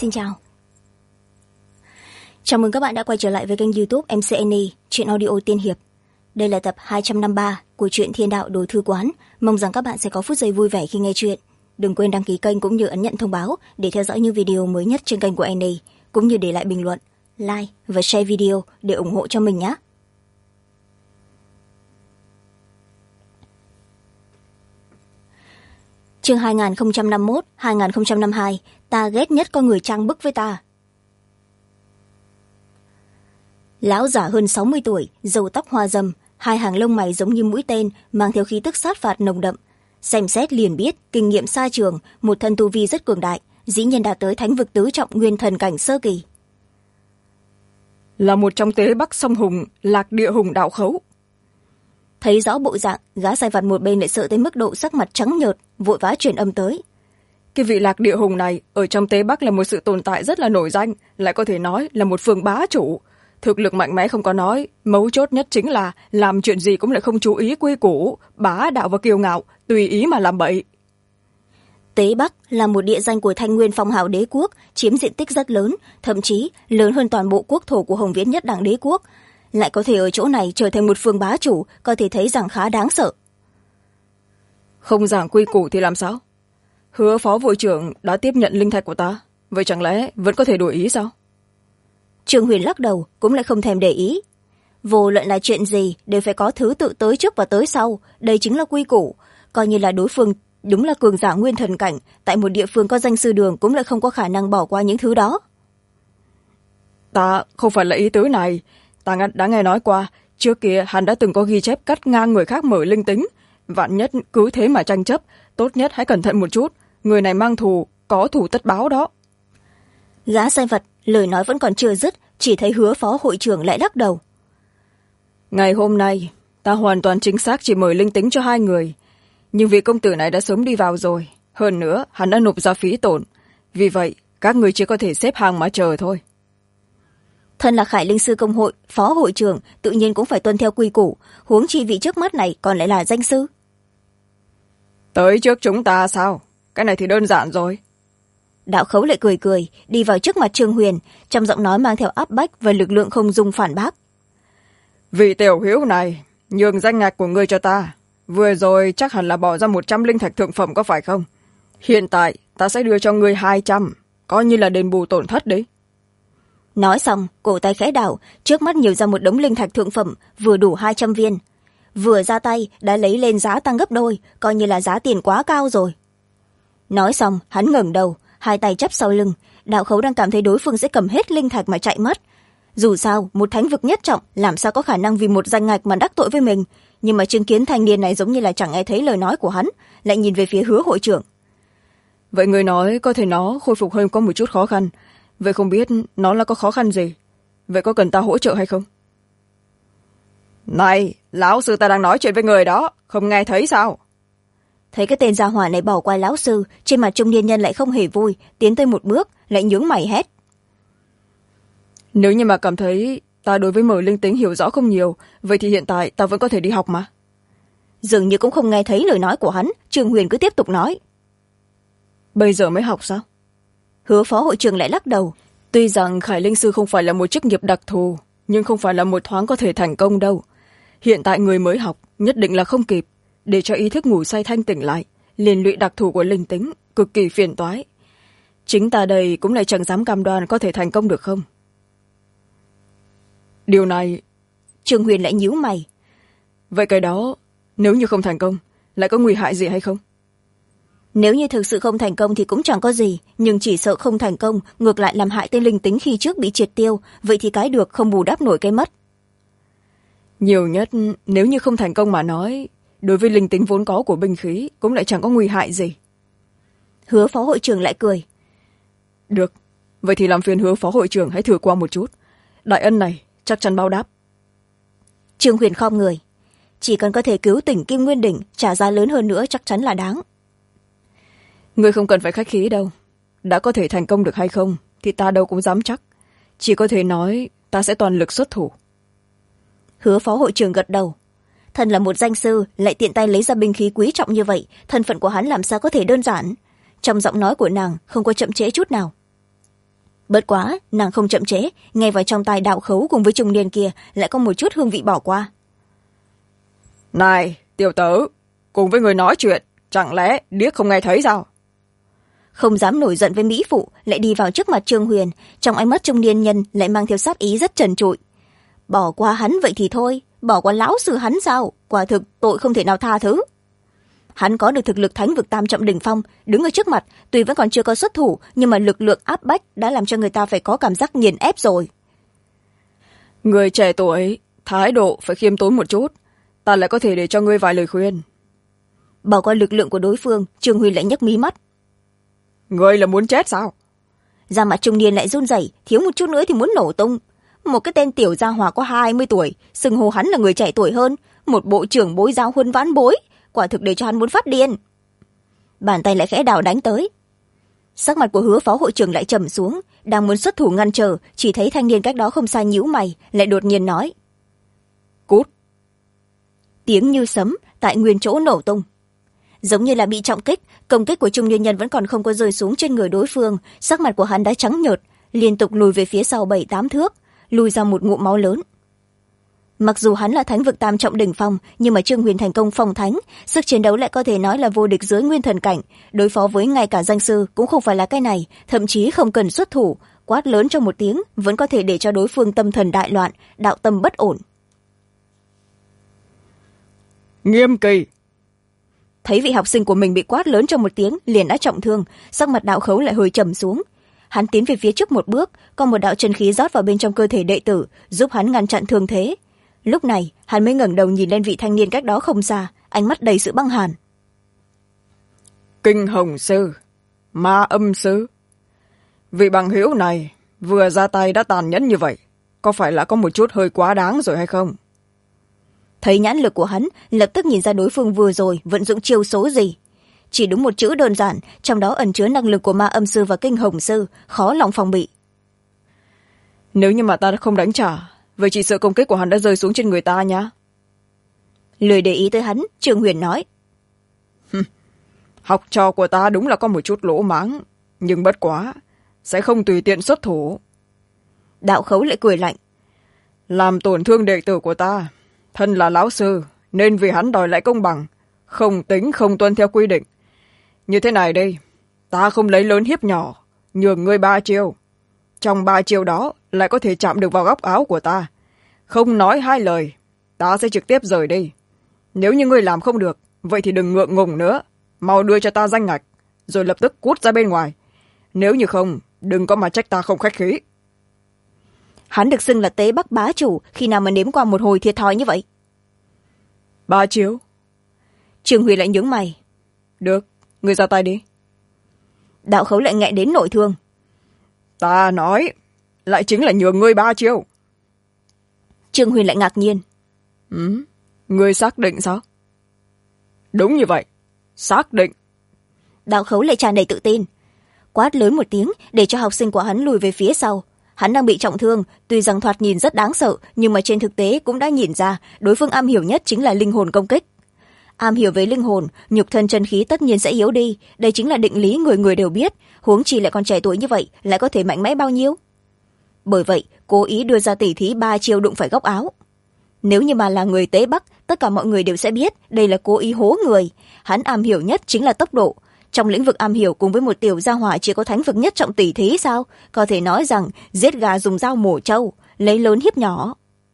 Xin chào. Chào mừng các bạn đã quay trở lại với kênh YouTube MC Annie, truyện audio tiên hiệp. Đây là tập 253 của truyện Thiên Đạo Đồ Thư Quán. Mong rằng các bạn sẽ có phút giây vui vẻ khi nghe truyện. Đừng quên đăng ký kênh cũng như ấn nhận thông báo để theo dõi những video mới nhất trên kênh của Annie, cũng như để lại bình luận, like và share video để ủng hộ cho mình nhé. Chương 2051-2052, ta ghét nhất con người trang bức với ta. Lão già hơn 60 tuổi, râu tóc hoa râm, hai hàng lông mày giống như mũi tên, mang theo khí tức sát phạt nồng đậm. Xem xét liền biết, kinh nghiệm xa trường, một thân tu vi rất cường đại, dĩ nhiên đạt tới thánh vực tứ trọng nguyên thần cảnh sơ kỳ. Là một trong tế bắc sông Hùng, Lạc Địa Hùng đạo khấu. Thấy rõ bộ dạng, gã sai vặt một bên lại sợ tới mức độ sắc mặt trắng nhợt, vội vã truyền âm tới. Cái vị Lạc Địa Hùng này ở trong tế bắc là một sự tồn tại rất là nổi danh, lại có thể nói là một phương bá chủ. Thực lực mạnh mẽ không có nói, mấu chốt nhất chính là làm chuyện gì cũng lại không chú ý quy củ, bá đạo và kiêu ngạo, tùy ý mà làm bậy. Tế Bắc là một địa danh của Thanh Nguyên Phong Hào Đế quốc, chiếm diện tích rất lớn, thậm chí lớn hơn toàn bộ quốc thổ của Hồng Viễn Nhất Đảng Đế quốc. Lại có thể ở chỗ này trở thành một phương bá chủ, có thể thấy rằng khá đáng sợ. Không giảng quy củ thì làm sao? Hứa phó vụ trưởng đã tiếp nhận linh thạch của ta, vậy chẳng lẽ vẫn có thể đổi ý sao? Trương Huyền lắc đầu, cũng lại không thèm để ý. Vô luận là chuyện gì đều phải có thứ tự tới trước và tới sau, đây chính là quy củ. Coi như là đối phương đúng là cường giả nguyên thần cảnh, tại một địa phương có danh sư đường cũng lại không có khả năng bỏ qua những thứ đó. Ta không phải là ý tứ này, ta đã nghe nói qua, trước kia hắn đã từng có ghi chép cắt ngang người khác mở linh tính. Vạn nhất cứ thế mà tranh chấp, tốt nhất hãy cẩn thận một chút, người này mang thù, có thù tất báo đó. Gã sai vật, lời nói vẫn còn chưa dứt, chỉ thấy Hứa phó hội trưởng lại lắc đầu. Ngày hôm nay, ta hoàn toàn chính xác chỉ mời linh tính cho 2 người. Nhưng vị công tử này đã sớm đi vào rồi. Hơn nữa, hắn đã nộp ra phí tổn. Vì vậy, các người chỉ có thể xếp hàng mà chờ thôi. Thân là Khải Linh Sư Công hội, phó hội trưởng, tự nhiên cũng phải tuân theo quy củ. Huống chi vị trước mắt này còn lại là danh sư. Tới trước chúng ta sao? Cái này thì đơn giản rồi. Đạo khấu lại cười cười, đi vào trước mặt Trương Huyền, trong giọng nói mang theo áp bách và lực lượng không dung phản bác. Vị tiểu hữu này, nhường danh ngạch của ngươi cho ta. Vừa rồi chắc hẳn là bỏ ra 100 linh thạch thượng phẩm có phải không? Hiện tại ta sẽ đưa cho ngươi 200, coi như là đền bù tổn thất đấy. Nói xong, cổ tay khẽ đảo, trước mắt nhiều ra một đống linh thạch thượng phẩm, vừa đủ 200 viên. Vừa ra tay, đã lấy lên giá tăng gấp đôi, coi như là giá tiền quá cao rồi. Nói xong, hắn ngẩng đầu, hai tay chắp sau lưng. Đạo khấu đang cảm thấy đối phương sẽ cầm hết linh thạch mà chạy mất. Dù sao, một thánh vực nhất trọng làm sao có khả năng vì một danh ngạch mà đắc tội với mình. Nhưng mà chứng kiến thanh niên này giống như là chẳng nghe thấy lời nói của hắn, lại nhìn về phía Hứa hội trưởng. Vậy người nói có thể nó khôi phục hơi có một chút khó khăn. Vậy không biết nó là có khó khăn gì? Vậy có cần ta hỗ trợ hay không? Này, lão sư ta đang nói chuyện với người đó, không nghe thấy sao? Thấy cái tên gia hỏa này bỏ qua lão sư, trên mặt trung niên nhân lại không hề vui, tiến tới một bước, lại nhướng mày hét. Nếu như mà cảm thấy ta đối với mở linh tính hiểu rõ không nhiều, vậy thì hiện tại ta vẫn có thể đi học mà. Dường như cũng không nghe thấy lời nói của hắn, Trương Huyền cứ tiếp tục nói. Bây giờ mới học sao? Hứa phó hội trưởng lại lắc đầu. Tuy rằng Khải Linh Sư không phải là một chức nghiệp đặc thù, nhưng không phải là một thoáng có thể thành công đâu. Hiện tại người mới học, nhất định là không kịp. Để cho ý thức ngủ say thanh tỉnh lại, liền lụy đặc thù của linh tính, cực kỳ phiền toái. Chính ta đây cũng lại chẳng dám cam đoan có thể thành công được không? Điều này... Trương Huyền lại nhíu mày. Vậy cái đó, nếu như không thành công, lại có nguy hại gì hay không? Nếu như thực sự không thành công thì cũng chẳng có gì, nhưng chỉ sợ không thành công, ngược lại làm hại tên linh tính khi trước bị triệt tiêu, vậy thì cái được không bù đắp nổi cái mất. Nhiều nhất, nếu như không thành công mà nói, đối với linh tính vốn có của binh khí cũng lại chẳng có nguy hại gì. Hứa phó hội trưởng lại cười. Được, vậy thì làm phiền Hứa phó hội trưởng hãy thử qua một chút. Đại ân này chắc chắn báo đáp. Trương Huyền khom người. Chỉ cần có thể cứu tỉnh Kim Nguyên Đỉnh, trả giá lớn hơn nữa chắc chắn là đáng. Ngươi không cần phải khách khí đâu. Đã có thể thành công được hay không thì ta đâu cũng dám chắc. Chỉ có thể nói ta sẽ toàn lực xuất thủ. Hứa phó hội trưởng gật đầu. Thần là một danh sư, lại tiện tay lấy ra binh khí quý trọng như vậy, thân phận của hắn làm sao có thể đơn giản. Trong giọng nói của nàng không có chậm trễ chút nào. Bất quá nàng không chậm trễ, nghe vào trong tai đạo khấu cùng với trung niên kia lại có một chút hương vị bỏ qua. Này tiểu tử, cùng với người nói chuyện, chẳng lẽ điếc không nghe thấy sao? Không dám nổi giận với mỹ phụ, lại đi vào trước mặt Trương Huyền, trong ánh mắt trung niên nhân lại mang theo sát ý rất trần trụi. Bỏ qua hắn vậy thì thôi, bỏ qua lão sư hắn sao? Quả thực tội không thể nào tha thứ. Hắn có được thực lực thánh vực tam trọng đỉnh phong, đứng ở trước mặt tuy vẫn còn chưa có xuất thủ, nhưng mà lực lượng áp bách đã làm cho người ta phải có cảm giác nghiền ép rồi. Người trẻ tuổi thái độ phải khiêm tốn một chút, ta lại có thể để cho ngươi vài lời khuyên. Bỏ qua lực lượng của đối phương, Trương Huy lại nhấc mí mắt. Ngươi là muốn chết sao? Da mặt trung niên lại run rẩy, thiếu một chút nữa thì muốn nổ tung. Một cái tên tiểu gia hỏa có 20 tuổi, xưng hô hắn là người trẻ tuổi hơn, một bộ trưởng bối giáo huấn vãn bối, quả thực để cho hắn muốn phát điên. Bàn tay lại khẽ đảo đánh tới. Sắc mặt của Hứa phó hội trưởng lại trầm xuống, đang muốn xuất thủ ngăn trở, chỉ thấy thanh niên cách đó không xa nhíu mày, lại đột nhiên nói: Cút. Tiếng như sấm tại nguyên chỗ nổ tung. Giống như là bị trọng kích, công kích của trung niên nhân vẫn còn không có rơi xuống trên người đối phương, sắc mặt của hắn đã trắng nhợt, liên tục lùi về phía sau 7-8 thước, lùi ra một ngụm máu lớn. Mặc dù hắn là thánh vực tam trọng đỉnh phong, nhưng mà Trương Huyền thành công phong thánh, sức chiến đấu lại có thể nói là vô địch dưới nguyên thần cảnh, đối phó với ngay cả danh sư cũng không phải là cái này, thậm chí không cần xuất thủ, quát lớn trong một tiếng vẫn có thể để cho đối phương tâm thần đại loạn, đạo tâm bất ổn. Nghiêm Kỳ. Thấy vị học sinh của mình bị quát lớn trong một tiếng liền đã trọng thương, sắc mặt đạo khấu lại hơi trầm xuống. Hắn tiến về phía trước một bước, có một đạo chân khí rót vào bên trong cơ thể đệ tử, giúp hắn ngăn chặn thương thế. Lúc này hắn mới ngẩng đầu nhìn lên vị thanh niên cách đó không xa, ánh mắt đầy sự băng hàn. Kinh Hồng Sư, Ma Âm Sư, vị bằng hữu này vừa ra tay đã tàn nhẫn như vậy, có phải là có một chút hơi quá đáng rồi hay không? Thấy nhãn lực của hắn, lập tức nhìn ra đối phương vừa rồi vận dụng chiêu số gì. Chỉ đúng một chữ đơn giản, trong đó ẩn chứa năng lực của Ma Âm Sư và Kinh Hồng Sư, khó lòng phòng bị. Nếu như mà ta đã không đánh trả, vậy chỉ sợ công kích của hắn đã rơi xuống trên người ta nhá. Lười để ý tới hắn, Trương Huyền nói: Học trò của ta đúng là có một chút lỗ mãng, nhưng bất quá sẽ không tùy tiện xuất thủ. Đạo khấu lại cười lạnh: Làm tổn thương đệ tử của ta, thân là lão sư nên vì hắn đòi lại công bằng, không tính không tuân theo quy định. Như thế này đây, ta không lấy lớn hiếp nhỏ, nhường ngươi 3 chiêu. Trong 3 chiêu đó lại có thể chạm được vào góc áo của ta, không nói 2 lời, ta sẽ trực tiếp rời đi. Nếu như ngươi làm không được, vậy thì đừng ngượng ngùng nữa, mau đưa cho ta danh ngạch, rồi lập tức cút ra bên ngoài. Nếu như không, đừng có mà trách ta không khách khí. Hắn được xưng là Tế Bắc bá chủ, khi nào mà nếm qua một hồi thiệt thòi như vậy? 3 chiêu. Trương Huy lại nhướng mày: Được, ngươi ra tay đi. Đạo khấu lại nghẹn đến nội thương: Ta nói lại chính là nhường ngươi 3 chiêu. Trương Huy lại ngạc nhiên: Ngươi xác định sao? Đúng như vậy, xác định. Đạo khấu lại tràn đầy tự tin, quát lớn một tiếng để cho học sinh của hắn lùi về phía sau. Hắn đang bị trọng thương, tuy rằng thoạt nhìn rất đáng sợ, nhưng mà trên thực tế cũng đã nhìn ra đối phương am hiểu nhất chính là linh hồn công kích. Am hiểu về linh hồn, nhục thân chân khí tất nhiên sẽ yếu đi, đây chính là định lý người người đều biết, huống chi lại còn trẻ tuổi như vậy, lại có thể mạnh mẽ bao nhiêu. Bởi vậy cố ý đưa ra tỉ thí 3 chiêu đụng phải góc áo. Nếu như mà là người Tế Bắc, tất cả mọi người đều sẽ biết đây là cố ý hố người. Hắn am hiểu nhất chính là tốc độ. Trong lĩnh vực am hiểu cùng với một tiểu gia hỏa chỉ có thánh vực nhất trọng tỉ thí sao? Có thể nói rằng giết gà dùng dao mổ trâu, lấy lớn hiếp nhỏ.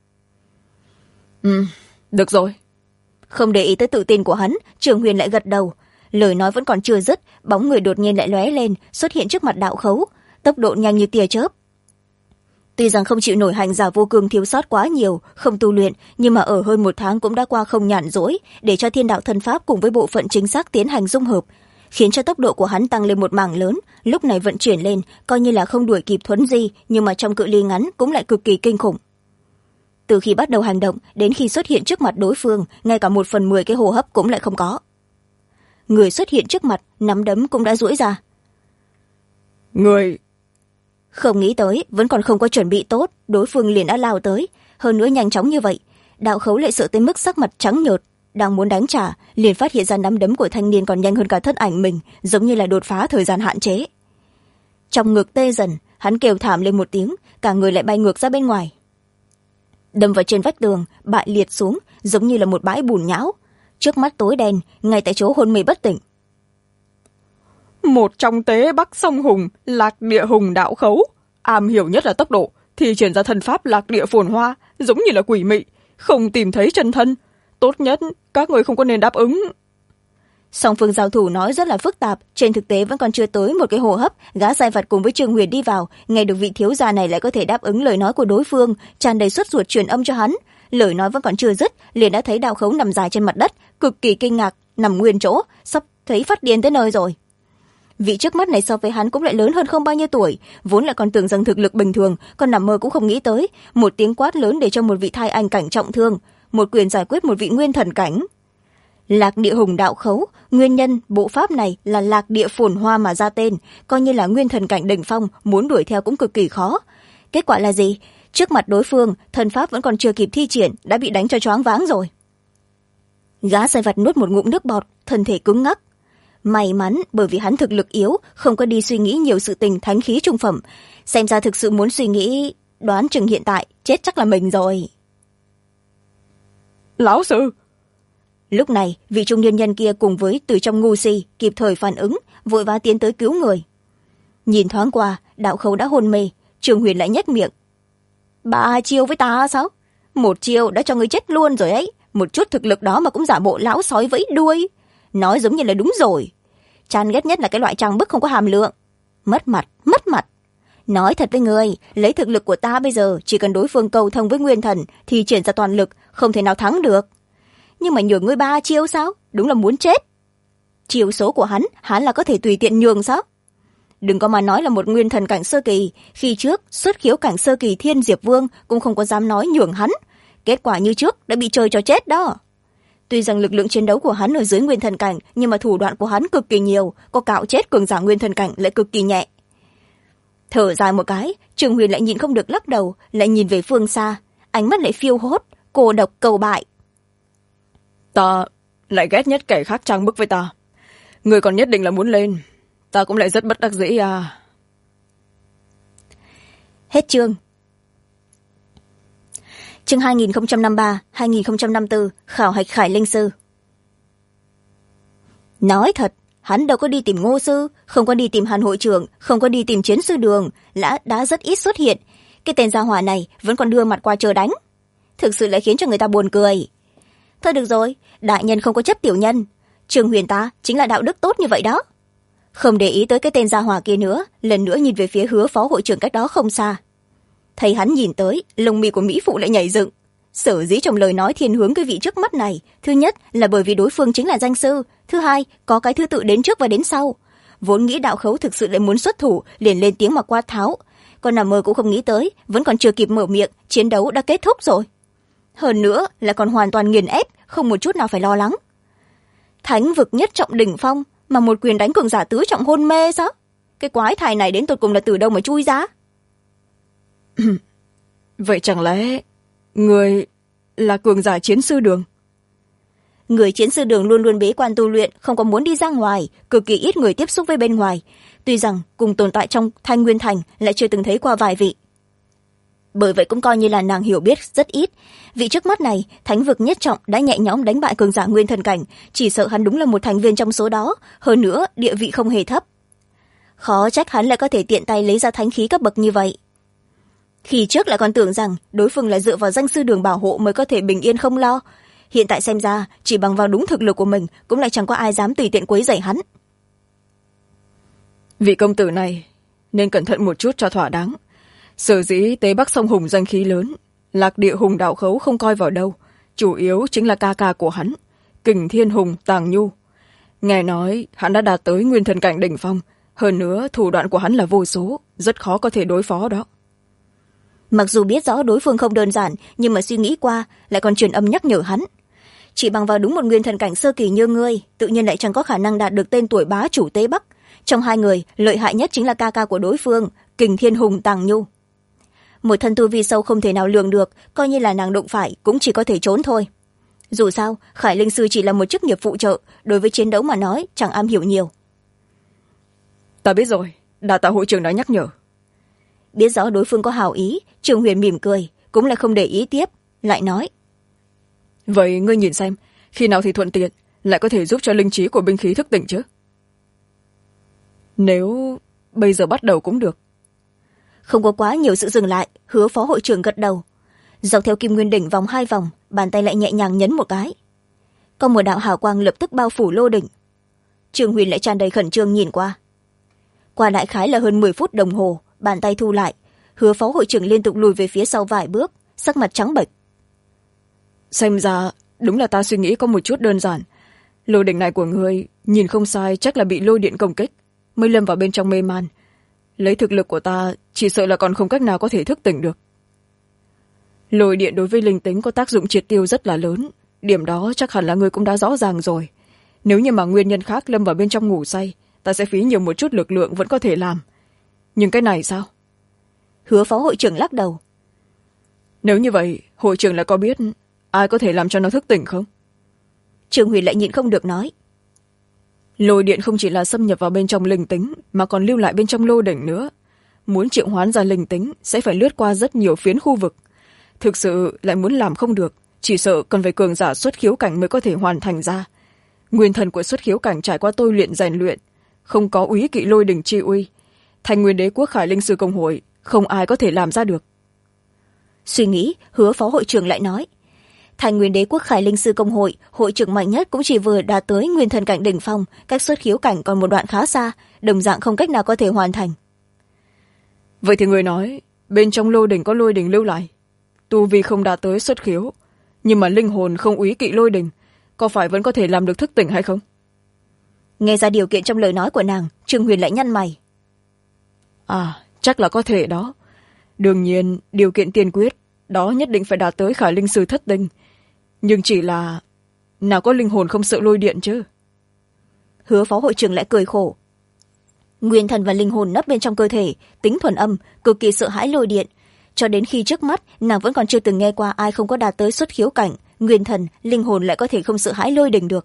Được rồi. Không để ý tới tự tin của hắn, Trường Huyền lại gật đầu. Lời nói vẫn còn chưa dứt, bóng người đột nhiên lại lóe lên, xuất hiện trước mặt đạo khấu, tốc độ nhanh như tia chớp. Tuy rằng không chịu nổi hành giả vô cương thiếu sót quá nhiều, không tu luyện, nhưng mà ở hơn 1 tháng cũng đã qua không nhàn rỗi, để cho thiên đạo thân pháp cùng với bộ phận chính xác tiến hành dung hợp, khiến cho tốc độ của hắn tăng lên một mảng lớn. Lúc này vận chuyển lên, coi như là không đuổi kịp Thuấn Di, nhưng mà trong cự ly ngắn cũng lại cực kỳ kinh khủng. Từ khi bắt đầu hành động đến khi xuất hiện trước mặt đối phương, ngay cả 1/10 cái hô hấp cũng lại không có. Người xuất hiện trước mặt, nắm đấm cũng đã duỗi ra. Người... Không nghĩ tới, vẫn còn không có chuẩn bị tốt, đối phương liền đã lao tới, hơn nữa nhanh chóng như vậy. Đạo khấu lại sợ tới mức sắc mặt trắng nhợt, đang muốn đánh trả, liền phát hiện ra nắm đấm của thanh niên còn nhanh hơn cả thân ảnh mình, giống như là đột phá thời gian hạn chế. Trong ngực tê dần, hắn kêu thảm lên một tiếng, cả người lại bay ngược ra bên ngoài, đâm vào trên vách tường, bại liệt xuống giống như là một bãi bùn nhão, trước mắt tối đen, ngay tại chỗ hôn mê bất tỉnh. Một trong tế bắc sông hùng, lạc địa hùng đạo khấu, am hiểu nhất là tốc độ, thì triển ra thần pháp lạc địa phồn hoa, giống như là quỷ mị, không tìm thấy chân thân. Tốt nhất các người không có nên đáp ứng. Song phương giao thủ nói rất là phức tạp, trên thực tế vẫn còn chưa tới một cái hô hấp, gã sai vặt cùng với Trương Huyền đi vào, nghe được vị thiếu gia này lại có thể đáp ứng lời nói của đối phương, tràn đầy sốt ruột truyền âm cho hắn. Lời nói vẫn còn chưa dứt, liền đã thấy Đạo Khấu nằm dài trên mặt đất, cực kỳ kinh ngạc, nằm nguyên chỗ, sắp thấy phát điên tới nơi rồi. Vị trước mắt này so với hắn cũng lại lớn hơn không bao nhiêu tuổi, vốn là còn tưởng rằng thực lực bình thường, còn nằm mơ cũng không nghĩ tới, một tiếng quát lớn để cho một vị thai anh cảnh trọng thương, một quyền giải quyết một vị nguyên thần cảnh. Lạc địa hùng đạo khấu, nguyên nhân bộ pháp này là lạc địa phồn hoa mà ra tên, coi như là nguyên thần cảnh đỉnh phong, muốn đuổi theo cũng cực kỳ khó. Kết quả là gì? Trước mặt đối phương, thần pháp vẫn còn chưa kịp thi triển, đã bị đánh cho choáng váng rồi. Gã sai vặt nuốt một ngụm nước bọt, thân thể cứng ngắc. May mắn bởi vì hắn thực lực yếu, không có đi suy nghĩ nhiều sự tình thánh khí trung phẩm, xem ra thực sự muốn suy nghĩ, đoán chừng hiện tại chết chắc là mình rồi. Lão sư! Lúc này vị trung niên nhân kia cùng với từ trong ngu si kịp thời phản ứng, vội vã tiến tới cứu người. Nhìn thoáng qua, Đạo Khấu đã hôn mê, Trương Huyền lại nhếch miệng. 3 chiêu với ta sao? 1 chiêu đã cho ngươi chết luôn rồi ấy, một chút thực lực đó mà cũng giả bộ lão sói vẫy đuôi, nói giống như là đúng rồi. Chán ghét nhất là cái loại trang bức không có hàm lượng, mất mặt. Nói thật với ngươi, lấy thực lực của ta bây giờ, chỉ cần đối phương cầu thông với nguyên thần thì triển ra toàn lực, không thể nào thắng được. Nhưng mà nhường ngươi 3 chiêu sao? Đúng là muốn chết. Chiêu số của hắn là có thể tùy tiện nhường sao? Đừng có mà nói là một nguyên thần cảnh sơ kỳ, khi trước xuất khiếu cảnh sơ kỳ Thiên Diệp Vương cũng không có dám nói nhường hắn, kết quả như trước đã bị chơi cho chết đó. Tuy rằng lực lượng chiến đấu của hắn ở dưới nguyên thần cảnh, nhưng mà thủ đoạn của hắn cực kỳ nhiều, có cạo chết cường giả nguyên thần cảnh lại cực kỳ nhẹ. Thở dài một cái, Trương Huyền lại nhìn không được lắc đầu, lại nhìn về phương xa, ánh mắt lại phiêu hốt, cô độc cầu bại. Ta lại ghét nhất kẻ khác trang bức với ta. Người còn nhất định là muốn lên, ta cũng lại rất bất đắc dĩ à. Hết chương. Chương 2053-2054 khảo hạch Khải Linh Sư. Nói thật, hắn đâu có đi tìm Ngô Sư, không có đi tìm Hàn hội trưởng, không có đi tìm Chiến sư Đường, đã rất ít xuất hiện. Cái tên gia hỏa này vẫn còn đưa mặt qua chờ đánh, thực sự lại khiến cho người ta buồn cười. Thôi được rồi, đại nhân không có chấp tiểu nhân, Trương Huyền ta chính là đạo đức tốt như vậy đó. Không để ý tới cái tên gia hỏa kia nữa, lần nữa nhìn về phía Hứa phó hội trưởng cách đó không xa. Thấy hắn nhìn tới, lông mi của mỹ phụ lại nhảy dựng. Sở dĩ trong lời nói thiên hướng cái vị trước mắt này, thứ nhất là bởi vì đối phương chính là danh sư, thứ hai có cái thứ tự đến trước và đến sau. Vốn nghĩ Đạo Khấu thực sự lại muốn xuất thủ, liền lên tiếng mà quát tháo, còn nằm mơ cũng không nghĩ tới, vẫn còn chưa kịp mở miệng, chiến đấu đã kết thúc rồi. Hơn nữa là còn hoàn toàn nghiền ép, không một chút nào phải lo lắng. Thánh vực nhất trọng đỉnh phong mà một quyền đánh cường giả tứ trọng hôn mê sao? Cái quái thai này đến tột cùng là từ đâu mà chui ra? Vậy chẳng lẽ người là cường giả Chiến sư Đường? Người Chiến sư Đường luôn luôn bế quan tu luyện, không có muốn đi ra ngoài, cực kỳ ít người tiếp xúc với bên ngoài. Tuy rằng cùng tồn tại trong Thanh Nguyên Thành lại chưa từng thấy qua vài vị. Bởi vậy cũng coi như là nàng hiểu biết rất ít. Vị trước mắt này, thánh vực nhất trọng đã nhẹ nhõm đánh bại cường giả nguyên thần cảnh, chỉ sợ hắn đúng là một thành viên trong số đó, hơn nữa địa vị không hề thấp. Khó trách hắn lại có thể tiện tay lấy ra thánh khí cấp bậc như vậy. Khi trước lại còn tưởng rằng đối phương là dựa vào danh sư Đường bảo hộ mới có thể bình yên không lo, hiện tại xem ra chỉ bằng vào đúng thực lực của mình cũng lại chẳng có ai dám tùy tiện quấy rầy hắn. Vị công tử này nên cẩn thận một chút cho thỏa đáng. Sở dĩ Tế Bắc sông hùng danh khí lớn, Lạc địa hùng Đạo Khấu không coi vào đâu, chủ yếu chính là ca ca của hắn, Kình Thiên Hùng Tàng Nhu. Nghe nói hắn đã đạt tới nguyên thần cảnh đỉnh phong, hơn nữa thủ đoạn của hắn là vô số, rất khó có thể đối phó đó. Mặc dù biết rõ đối phương không đơn giản, nhưng mà suy nghĩ qua lại còn truyền âm nhắc nhở hắn. Chỉ bằng vào đúng một nguyên thần cảnh sơ kỳ như ngươi, tự nhiên lại chẳng có khả năng đạt được tên tuổi bá chủ Tế Bắc. Trong hai người, lợi hại nhất chính là ca ca của đối phương, Kình Thiên Hùng Tàng Nhu. Một thân tu vi sâu không thể nào lường được, coi như là nàng đụng phải cũng chỉ có thể trốn thôi. Dù sao, Khải Linh Sư chỉ là một chức nghiệp phụ trợ, đối với chiến đấu mà nói chẳng am hiểu nhiều. Ta biết rồi, đa tạ hội trưởng đã nhắc nhở. biết rõ đối phương có hảo ý, Trường Huyền mỉm cười cũng lại không để ý tiếp, lại nói: vậy ngươi nhìn xem khi nào thì thuận tiện lại có thể giúp cho linh trí của binh khí thức tỉnh chứ? Nếu bây giờ bắt đầu cũng được. Không có quá nhiều sự dừng lại, Hứa phó hội trưởng gật đầu. Dọc theo kim nguyên đỉnh vòng 2 vòng, bàn tay lại nhẹ nhàng nhấn một cái, có một đạo hào quang lập tức bao phủ lô đỉnh. Trường Huyền lại tràn đầy khẩn trương nhìn qua đại khái là hơn 10 phút đồng hồ, bàn tay thu lại, Hứa phó hội trưởng liên tục lùi về phía sau vài bước, sắc mặt trắng bệch. Xem ra đúng là ta suy nghĩ có một chút đơn giản. Lô đỉnh này của ngươi nhìn không sai, chắc là bị lôi điện công kích mới lâm vào bên trong mê man. Lấy thực lực của ta chỉ sợ là còn không cách nào có thể thức tỉnh được. Lôi điện đối với linh tính có tác dụng triệt tiêu rất là lớn, điểm đó chắc hẳn là ngươi cũng đã rõ ràng rồi. Nếu như mà nguyên nhân khác lâm vào bên trong ngủ say, ta sẽ phí nhiều một chút lực lượng vẫn có thể làm. Nhưng cái này sao? Hứa phó hội trưởng lắc đầu. Nếu như vậy, hội trưởng lại có biết ai có thể làm cho nó thức tỉnh không? Trường Huyền lại nhịn không được nói. Lôi điện không chỉ là xâm nhập vào bên trong linh tính mà còn lưu lại bên trong lô đỉnh nữa. Muốn triệu hoán ra linh tính sẽ phải lướt qua rất nhiều phiến khu vực. Thực sự lại muốn làm không được, chỉ sợ cần phải cường giả xuất khiếu cảnh mới có thể hoàn thành ra. Nguyên thần của xuất khiếu cảnh trải qua tôi luyện rèn luyện, không có úy kỵ lôi đỉnh chi uy. Thành nguyên đế quốc Khải Linh Sư Công hội không ai có thể làm ra được. Suy nghĩ, Hứa phó hội trưởng lại nói. Thành nguyên đế quốc Khải Linh Sư Công hội, hội trưởng mạnh nhất cũng chỉ vừa đạt tới nguyên thần cảnh đỉnh phong, cách xuất khiếu cảnh còn một đoạn khá xa, đồng dạng không cách nào có thể hoàn thành. Vậy thì người nói bên trong lô đỉnh có lôi đỉnh lưu lại, tu vi không đạt tới xuất khiếu, nhưng mà linh hồn không úy kỵ lôi đỉnh, có phải vẫn có thể làm được thức tỉnh hay không? Nghe ra điều kiện trong lời nói của nàng, Trương Huyền lại nhăn mày. Chắc là có thể đó. Đương nhiên điều kiện tiên quyết đó nhất định phải đạt tới Khải Linh Sư thất tinh, nhưng chỉ là nào có linh hồn không sợ lôi điện chứ? Hứa phó hội trưởng lại cười khổ. Nguyên thần và linh hồn nấp bên trong cơ thể, tính thuần âm, cực kỳ sợ hãi lôi điện. Cho đến khi trước mắt, nàng vẫn còn chưa từng nghe qua ai không có đạt tới xuất khiếu cảnh, nguyên thần, linh hồn lại có thể không sợ hãi lôi đình được.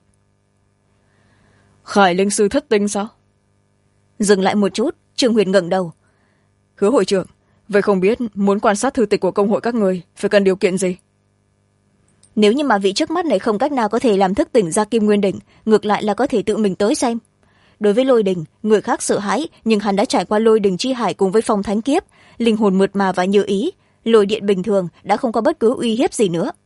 Khải Linh Sư thất tinh sao? Dừng lại một chút, Trương Huyền ngẩng đầu. Hứa hội trưởng, vậy không biết muốn quan sát thư tịch của công hội các người phải cần điều kiện gì? Nếu như mà vị trước mắt này không cách nào có thể làm thức tỉnh ra kim nguyên đỉnh, ngược lại là có thể tự mình tới xem. Đối với lôi đình, người khác sợ hãi, nhưng hắn đã trải qua lôi đình chi hải cùng với phong thánh kiếp, linh hồn mượt mà và như ý, lôi điện bình thường đã không có bất cứ uy hiếp gì nữa.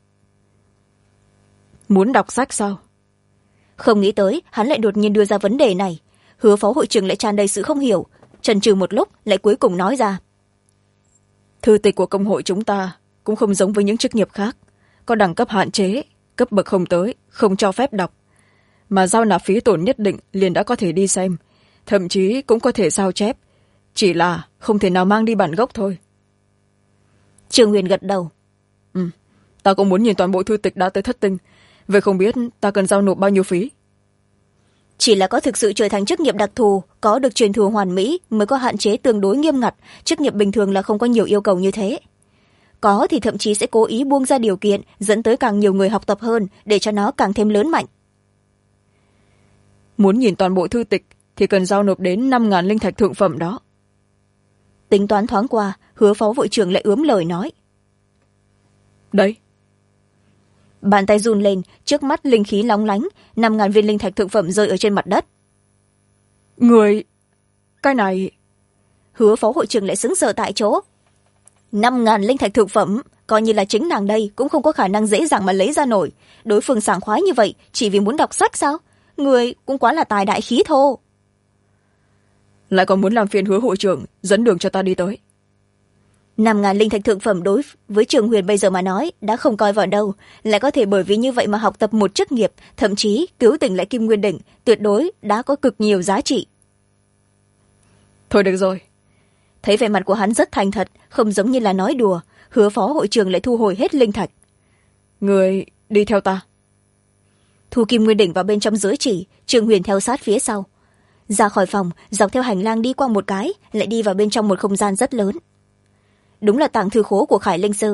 Muốn đọc sách sao? Không nghĩ tới hắn lại đột nhiên đưa ra vấn đề này. Hứa phó hội trưởng lại tràn đầy sự không hiểu, chần chừ một lúc lại cuối cùng nói ra. Thư tịch của công hội chúng ta cũng không giống với những chức nghiệp khác, có đẳng cấp hạn chế, cấp bậc không tới, không cho phép đọc, mà giao nạp phí tổn nhất định liền đã có thể đi xem, thậm chí cũng có thể sao chép, chỉ là không thể nào mang đi bản gốc thôi. Trường Huyền gật đầu. Ta cũng muốn nhìn toàn bộ thư tịch đã tới thất tinh, vậy không biết ta cần giao nộp bao nhiêu phí? Chỉ là có thực sự trở thành chức nghiệp đặc thù, có được truyền thừa hoàn mỹ mới có hạn chế tương đối nghiêm ngặt, chức nghiệp bình thường là không có nhiều yêu cầu như thế. Có thì thậm chí sẽ cố ý buông ra điều kiện, dẫn tới càng nhiều người học tập hơn, để cho nó càng thêm lớn mạnh. Muốn nhìn toàn bộ thư tịch thì cần giao nộp đến 5.000 linh thạch thượng phẩm đó. Tính toán thoáng qua, Hứa phó hội trưởng lại ướm lời nói. Đấy. Bàn tay run lên, trước mắt linh khí lóng lánh, 5.000 viên linh thạch thượng phẩm rơi ở trên mặt đất. Người... cái này... Hứa phó hội trưởng lại sững sờ tại chỗ. 5.000 linh thạch thượng phẩm, coi như là chính nàng đây cũng không có khả năng dễ dàng mà lấy ra nổi. Đối phương sảng khoái như vậy chỉ vì muốn đọc sách sao? Người cũng quá là tài đại khí thô. Lại còn muốn làm phiền Hứa hội trưởng dẫn đường cho ta đi tới. 5.000 linh thạch thượng phẩm đối với Trường Huyền bây giờ mà nói đã không coi vào đâu, lại có thể bởi vì như vậy mà học tập một chức nghiệp, thậm chí cứu tỉnh lại kim nguyên đỉnh, tuyệt đối đã có cực nhiều giá trị. Thôi được rồi. Thấy vẻ mặt của hắn rất thành thật, không giống như là nói đùa, Hứa phó hội trưởng lại thu hồi hết linh thạch. Người đi theo ta. Thu kim nguyên đỉnh vào bên trong giới chỉ, Trường Huyền theo sát phía sau. Ra khỏi phòng, dọc theo hành lang đi qua một cái, lại đi vào bên trong một không gian rất lớn. Đúng là tàng thư khố của Khải Linh Sư.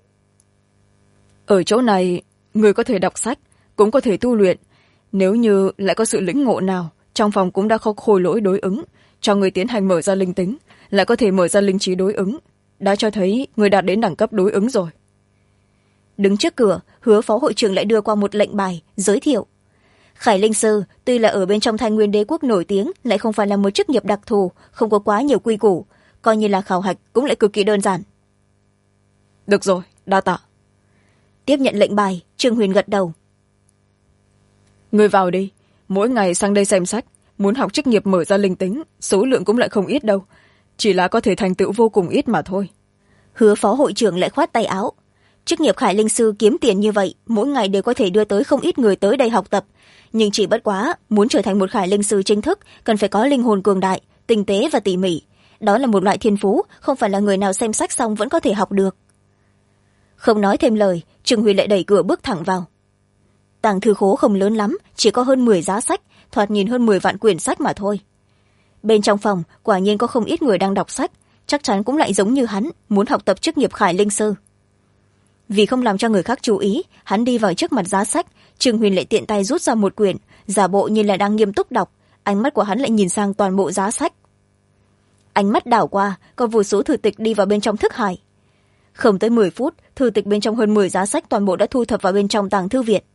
Ở chỗ này, người có thể đọc sách, cũng có thể tu luyện. Nếu như lại có sự lĩnh ngộ nào, trong phòng cũng đã có khôi lỗi đối ứng, cho người tiến hành mở ra linh tính, lại có thể mở ra linh trí đối ứng, đã cho thấy người đạt đến đẳng cấp đối ứng rồi. Đứng trước cửa, Hứa phó hội trưởng lại đưa qua một lệnh bài giới thiệu. Khải linh sư tuy là ở bên trong Thanh Nguyên Đế quốc nổi tiếng, lại không phải là một chức nghiệp đặc thù, không có quá nhiều quy củ, coi như là khảo hạch cũng lại cực kỳ đơn giản. Được rồi, đa tạ. Tiếp nhận lệnh bài, Trương Huyền gật đầu. Người vào đi, mỗi ngày sang đây xem sách, muốn học chức nghiệp mở ra linh tính, số lượng cũng lại không ít đâu, chỉ là có thể thành tựu vô cùng ít mà thôi. Hứa phó hội trưởng lại khoát tay áo. Chức nghiệp khải linh sư kiếm tiền như vậy, mỗi ngày đều có thể đưa tới không ít người tới đây học tập, nhưng chỉ bất quá muốn trở thành một khải linh sư chính thức cần phải có linh hồn cường đại, tinh tế và tỉ mỉ. Đó là một loại thiên phú, không phải là người nào xem sách xong vẫn có thể học được. Không nói thêm lời, Trương Huy lại đẩy cửa bước thẳng vào. Tàng thư khố không lớn lắm, chỉ có hơn 10 giá sách, thoạt nhìn hơn 10 vạn quyển sách mà thôi. Bên trong phòng quả nhiên có không ít người đang đọc sách, chắc chắn cũng lại giống như hắn, muốn học tập chức nghiệp khải linh sư. Vì không làm cho người khác chú ý, hắn đi vào trước mặt giá sách, Trương Huyền lại tiện tay rút ra một quyển, giả bộ như là đang nghiêm túc đọc, ánh mắt của hắn lại nhìn sang toàn bộ giá sách. Ánh mắt đảo qua, có vô số thư tịch đi vào bên trong thức hải. Không tới 10 phút, thư tịch bên trong hơn 10 giá sách toàn bộ đã thu thập vào bên trong tàng thư viện.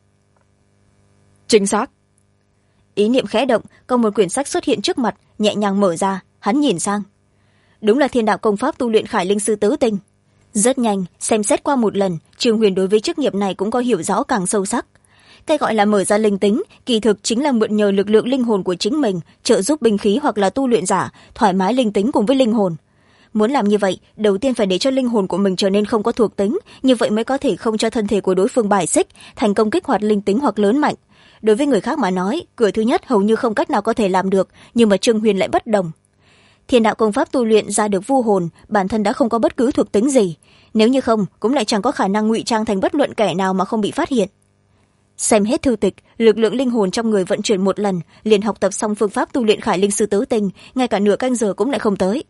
Chính xác. Ý niệm khẽ động, có một quyển sách xuất hiện trước mặt, nhẹ nhàng mở ra, hắn nhìn sang. Đúng là Thiên đạo công pháp tu luyện khải linh sư tứ tinh. Rất nhanh, xem xét qua một lần, Trương Huyền đối với chức nghiệp này cũng có hiểu rõ càng sâu sắc. Cái gọi là mở ra linh tính, kỳ thực chính là mượn nhờ lực lượng linh hồn của chính mình, trợ giúp binh khí hoặc là tu luyện giả, thoải mái linh tính cùng với linh hồn. Muốn làm như vậy, đầu tiên phải để cho linh hồn của mình trở nên không có thuộc tính, như vậy mới có thể không cho thân thể của đối phương bài xích, thành công kích hoạt linh tính hoặc lớn mạnh. Đối với người khác mà nói, cửa thứ nhất hầu như không cách nào có thể làm được, nhưng mà Trương Huyền lại bất đồng. Thiên đạo công pháp tu luyện ra được vu hồn, bản thân đã không có bất cứ thuộc tính gì. Nếu như không, cũng lại chẳng có khả năng ngụy trang thành bất luận kẻ nào mà không bị phát hiện. Xem hết thư tịch, lực lượng linh hồn trong người vận chuyển một lần, liền học tập xong phương pháp tu luyện khải linh sư tứ tinh, ngay cả nửa canh giờ cũng lại không tới.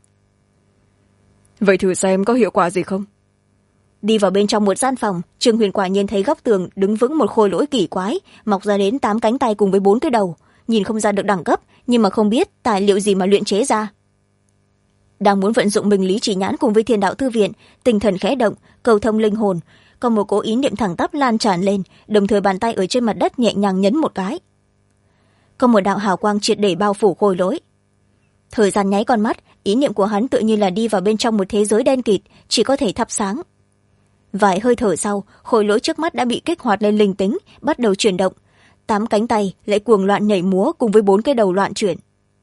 Vậy thử xem có hiệu quả gì không? Đi vào bên trong một gian phòng, Trương Huyền quả nhiên thấy góc tường đứng vững một khôi lỗi kỳ quái, mọc ra đến 8 cánh tay cùng với 4 cái đầu, nhìn không ra được đẳng cấp, nhưng mà không biết tài liệu gì mà luyện chế ra. Đang muốn vận dụng minh lý chỉ nhãn cùng với Thiên đạo thư viện, tinh thần khẽ động, cầu thông linh hồn, còn một cố ý niệm thẳng tắp lan tràn lên, đồng thời bàn tay ở trên mặt đất nhẹ nhàng nhấn một cái. Có một đạo hào quang triệt để bao phủ khôi lỗi. Thời gian nháy con mắt, ý niệm của hắn tự nhiên là đi vào bên trong một thế giới đen kịt, chỉ có thể thắp sáng. Vài hơi thở sau, khôi lỗi trước mắt đã bị kích hoạt lên linh tính, bắt đầu chuyển động. 8 cánh tay lại cuồng loạn nhảy múa cùng với 4 cái đầu loạn chuyển.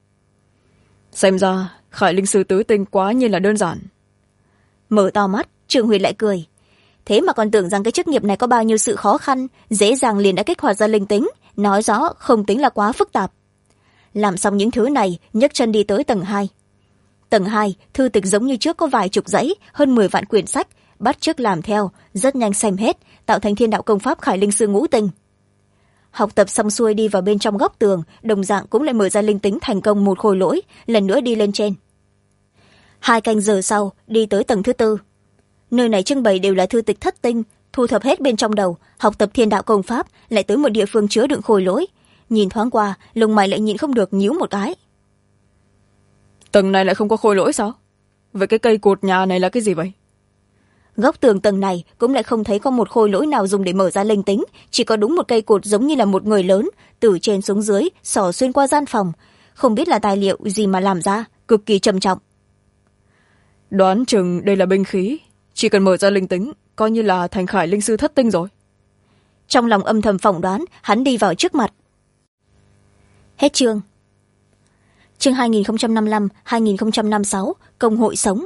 Xem ra khải linh sư tứ tinh quá nhiên là đơn giản. Mở to mắt, Trương Huyền lại cười. Thế mà còn tưởng rằng cái chức nghiệp này có bao nhiêu sự khó khăn, dễ dàng liền đã kích hoạt ra linh tính, nói rõ không tính là quá phức tạp. Làm xong những thứ này, nhấc chân đi tới tầng 2. Tầng 2, thư tịch giống như trước có vài chục dãy, hơn 10 vạn quyển sách, bắt chước làm theo, rất nhanh xem hết, tạo thành Thiên đạo công pháp khải linh sư ngũ tinh. Học tập xong xuôi đi vào bên trong góc tường, đồng dạng cũng lại mở ra linh tính thành công một khối lỗi, lần nữa đi lên trên. 2 canh giờ sau, đi tới tầng thứ 4. Nơi này trưng bày đều là thư tịch thất tinh, thu thập hết bên trong đầu, học tập Thiên đạo công pháp, lại tới một địa phương chứa đựng khối lỗi. Nhìn thoáng qua, lông mày lại nhịn không được nhíu một cái. Tầng này lại không có khối lỗi sao? Vậy cái cây cột nhà này là cái gì vậy? Góc tường tầng này cũng lại không thấy có một khối lỗi nào dùng để mở ra linh tính, chỉ có đúng một cây cột giống như là một người lớn, từ trên xuống dưới, xỏ xuyên qua gian phòng. Không biết là tài liệu gì mà làm ra, cực kỳ trầm trọng. Đoán chừng đây là binh khí, chỉ cần mở ra linh tính, coi như là thành khải linh sư thất tinh rồi. Trong lòng âm thầm phỏng đoán, hắn đi vào trước mặt. Hết chương. Chương 2055-2056, công hội sống.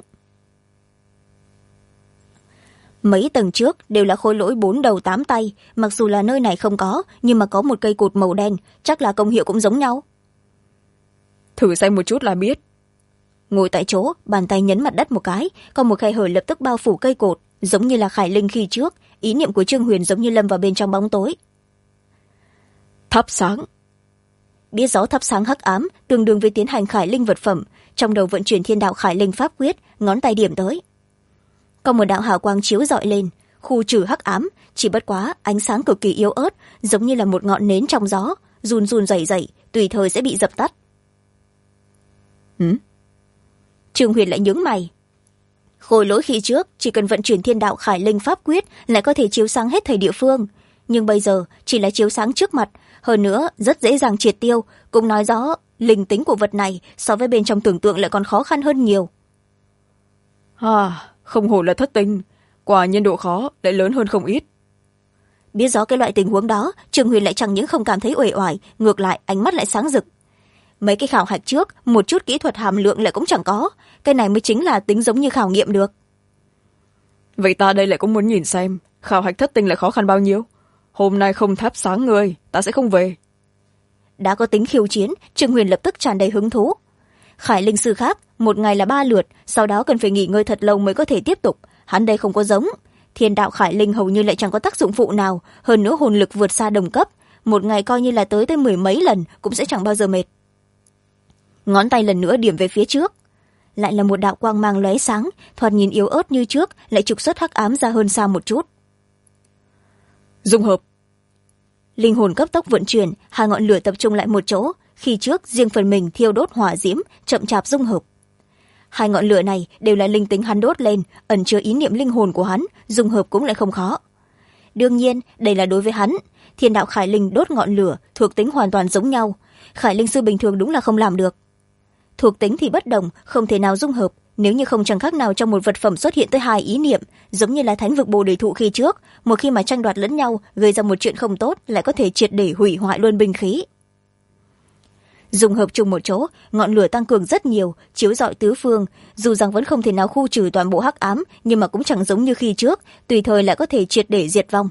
Mấy tầng trước đều là khối lỗi 4 đầu 8 tay, mặc dù là nơi này không có, nhưng mà có một cây cột màu đen, chắc là công hiệu cũng giống nhau. Thử xem một chút là biết. Ngồi tại chỗ, bàn tay nhấn mặt đất một cái, có một khe hở lập tức bao phủ cây cột, giống như là khải linh khi trước, ý niệm của Trương Huyền giống như lâm vào bên trong bóng tối. Thắp sáng. Biết rõ thắp sáng hắc ám, tương đương với tiến hành khải linh vật phẩm, trong đầu vận chuyển Thiên đạo khải linh pháp quyết, ngón tay điểm tới. Có một đạo hào quang chiếu rọi lên, khu trừ hắc ám, chỉ bất quá ánh sáng cực kỳ yếu ớt, giống như là một ngọn nến trong gió, run run rẩy rẩy, tùy thời sẽ bị dập tắt. Trương Huyền lại nhướng mày. Khôi lỗi khi trước chỉ cần vận chuyển thiên đạo khải linh pháp quyết lại có thể chiếu sáng hết thảy địa phương, nhưng bây giờ chỉ là chiếu sáng trước mặt, hơn nữa rất dễ dàng triệt tiêu, cũng nói rõ linh tính của vật này so với bên trong tưởng tượng lại còn khó khăn hơn nhiều. Không hổ là thất tinh, quả nhiên độ khó lại lớn hơn không ít. Biết rõ cái loại tình huống đó, Trương Huyền lại chẳng những không cảm thấy uể oải, ngược lại ánh mắt lại sáng rực. Mấy cái khảo hạch trước một chút kỹ thuật hàm lượng lại cũng chẳng có, cái này mới chính là tính giống như khảo nghiệm được. Vậy ta đây lại cũng muốn nhìn xem khảo hạch thất tinh lại khó khăn bao nhiêu. Hôm nay không thắp sáng người, ta sẽ không về. Đã có tính khiêu chiến, Trương Huyền lập tức tràn đầy hứng thú. Khải linh sư khác một ngày là 3 lượt, sau đó cần phải nghỉ ngơi thật lâu mới có thể tiếp tục. Hắn đây không có giống, thiên đạo khải linh hầu như lại chẳng có tác dụng phụ nào, hơn nữa hồn lực vượt xa đồng cấp, một ngày coi như là tới 10 mấy lần cũng sẽ chẳng bao giờ mệt. Ngón tay lần nữa điểm về phía trước, lại là một đạo quang mang lóe sáng, thoạt nhìn yếu ớt như trước, lại trục xuất hắc ám ra hơn xa một chút. Dung hợp. Linh hồn cấp tốc vận chuyển, hai ngọn lửa tập trung lại một chỗ, khi trước riêng phần mình thiêu đốt hỏa diễm, chậm chạp dung hợp. Hai ngọn lửa này đều là linh tính hắn đốt lên, ẩn chứa ý niệm linh hồn của hắn, dung hợp cũng lại không khó. Đương nhiên đây là đối với hắn, thiên đạo khải linh đốt ngọn lửa thuộc tính hoàn toàn giống nhau, khải linh sư bình thường đúng là không làm được. Thuộc tính thì bất đồng, không thể nào dung hợp, nếu như không chẳng khác nào trong một vật phẩm xuất hiện tới 2 ý niệm, giống như là thánh vực bồ đề thụ khi trước, một khi mà tranh đoạt lẫn nhau gây ra một chuyện không tốt lại có thể triệt để hủy hoại luôn binh khí. Dung hợp chung một chỗ, ngọn lửa tăng cường rất nhiều, chiếu rọi tứ phương, dù rằng vẫn không thể nào khu trừ toàn bộ hắc ám, nhưng mà cũng chẳng giống như khi trước, tùy thời lại có thể triệt để diệt vong.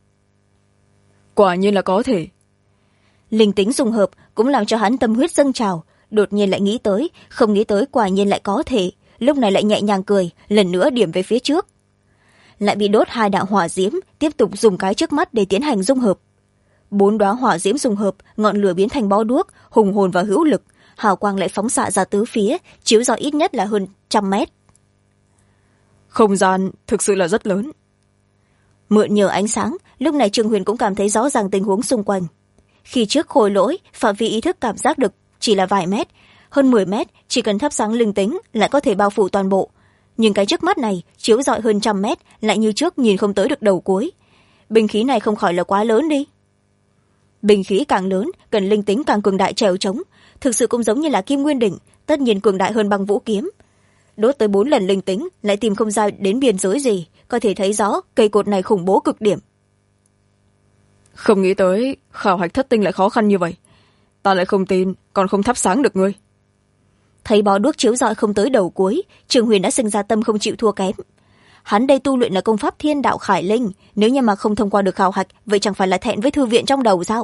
Quả nhiên là có thể. Linh tính dung hợp cũng làm cho hắn tâm huyết dâng trào, đột nhiên lại nghĩ tới, không nghĩ tới quả nhiên lại có thể, lúc này lại nhẹ nhàng cười, lần nữa điểm về phía trước. Lại bị đốt 2 đạo hỏa diễm, tiếp tục dùng cái trước mắt để tiến hành dung hợp. 4 đóa hỏa diễm dung hợp, ngọn lửa biến thành bó đuốc, hùng hồn và hữu lực, hào quang lại phóng xạ ra tứ phía, chiếu rọi ít nhất là hơn 100 mét. Không gian thực sự là rất lớn. Mượn nhờ ánh sáng, lúc này Trương Huyền cũng cảm thấy rõ ràng tình huống xung quanh. Khi trước khôi lỗi, phạm vi ý thức cảm giác được chỉ là vài mét, hơn 10 mét, chỉ cần thắp sáng linh tính lại có thể bao phủ toàn bộ. Nhưng cái trước mắt này, chiếu rọi hơn 100 mét, lại như trước nhìn không tới được đầu cuối. Binh khí này không khỏi là quá lớn đi. Binh khí càng lớn, cần linh tính càng cường đại trèo trống, thực sự cũng giống như là kim nguyên đỉnh, tất nhiên cường đại hơn băng vũ kiếm. Đốt tới 4 lần linh tính, lại tìm không ra đến biên giới gì, có thể thấy rõ cây cột này khủng bố cực điểm. Không nghĩ tới khảo hạch thất tinh lại khó khăn như vậy, ta lại không tin còn không thắp sáng được ngươi. Thấy bó đuốc chiếu rọi không tới đầu cuối, Trương Huyền đã sinh ra tâm không chịu thua kém. Hắn đây tu luyện là công pháp thiên đạo khải linh, nếu như mà không thông qua được khảo hạch, vậy chẳng phải là thẹn với thư viện trong đầu sao?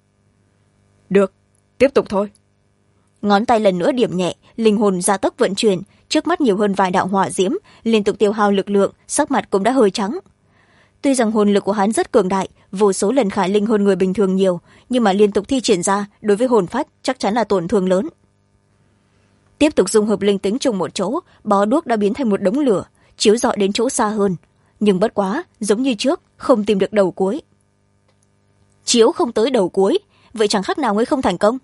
Được, tiếp tục thôi. Ngón tay lần nữa điểm nhẹ, linh hồn gia tốc vận chuyển, trước mắt nhiều hơn vài đạo hỏa diễm, liên tục tiêu hao lực lượng, sắc mặt cũng đã hơi trắng. Tuy rằng hồn lực của hắn rất cường đại, vô số lần khải linh hơn người bình thường nhiều, nhưng mà liên tục thi triển ra, đối với hồn phách chắc chắn là tổn thương lớn. Tiếp tục dung hợp linh tính chung một chỗ, bó đuốc đã biến thành một đống lửa, chiếu rọi đến chỗ xa hơn, nhưng bất quá giống như trước, không tìm được đầu cuối. Chiếu không tới đầu cuối, vậy chẳng khác nào ngươi không thành công.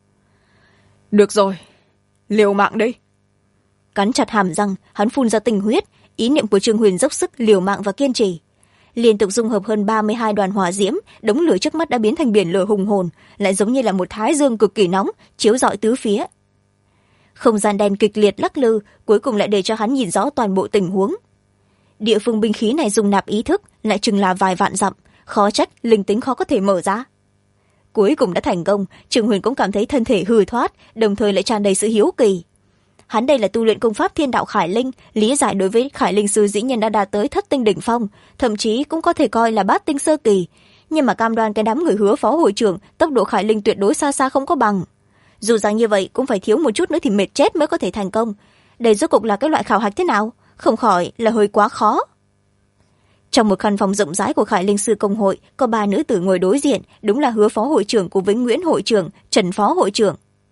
Được rồi, liều mạng đi. Cắn chặt hàm răng, hắn phun ra tinh huyết, ý niệm của Trương Huyền dốc sức liều mạng và kiên trì. Liên tục dung hợp hơn 32 đoàn hỏa diễm, đống lửa trước mắt đã biến thành biển lửa hùng hồn, lại giống như là một thái dương cực kỳ nóng, chiếu rọi tứ phía. Không gian đen kịch liệt lắc lư, cuối cùng lại để cho hắn nhìn rõ toàn bộ tình huống. Địa phương binh khí này dùng nạp ý thức, lại chừng là vài vạn dặm, khó trách linh tính khó có thể mở ra. Cuối cùng đã thành công, Trương Huyền cũng cảm thấy thân thể hư thoát, đồng thời lại tràn đầy sự hiếu kỳ. Hắn đây là tu luyện công pháp thiên đạo khải linh, lý giải đối với khải linh sư dĩ nhiên đã đạt tới thất tinh đỉnh phong, thậm chí cũng có thể coi là bát tinh sơ kỳ, nhưng mà cam đoan cái đám người hứa phó hội trưởng tốc độ khải linh tuyệt đối xa xa không có bằng. Dù rằng như vậy cũng phải thiếu một chút nữa thì mệt chết mới có thể thành công. Đây rốt cuộc là cái loại khảo hạch thế nào, không khỏi là hơi quá khó. Trong một căn phòng rộng rãi của khải linh sư công hội, có 3 nữ tử ngồi đối diện, đúng là hứa phó hội trưởng của Vĩnh Nguyễn hội trưởng, Trần phó hội trưởng.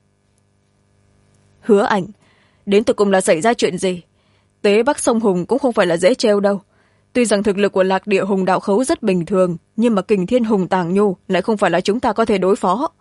Hứa Ảnh, đến tụi cùng là xảy ra chuyện gì? Tế Bắc sông Hùng cũng không phải là dễ treo đâu. Tuy rằng thực lực của Lạc Địa Hùng đạo khấu rất bình thường, nhưng mà Kình Thiên Hùng Tàng Nhu lại không phải là chúng ta có thể đối phó.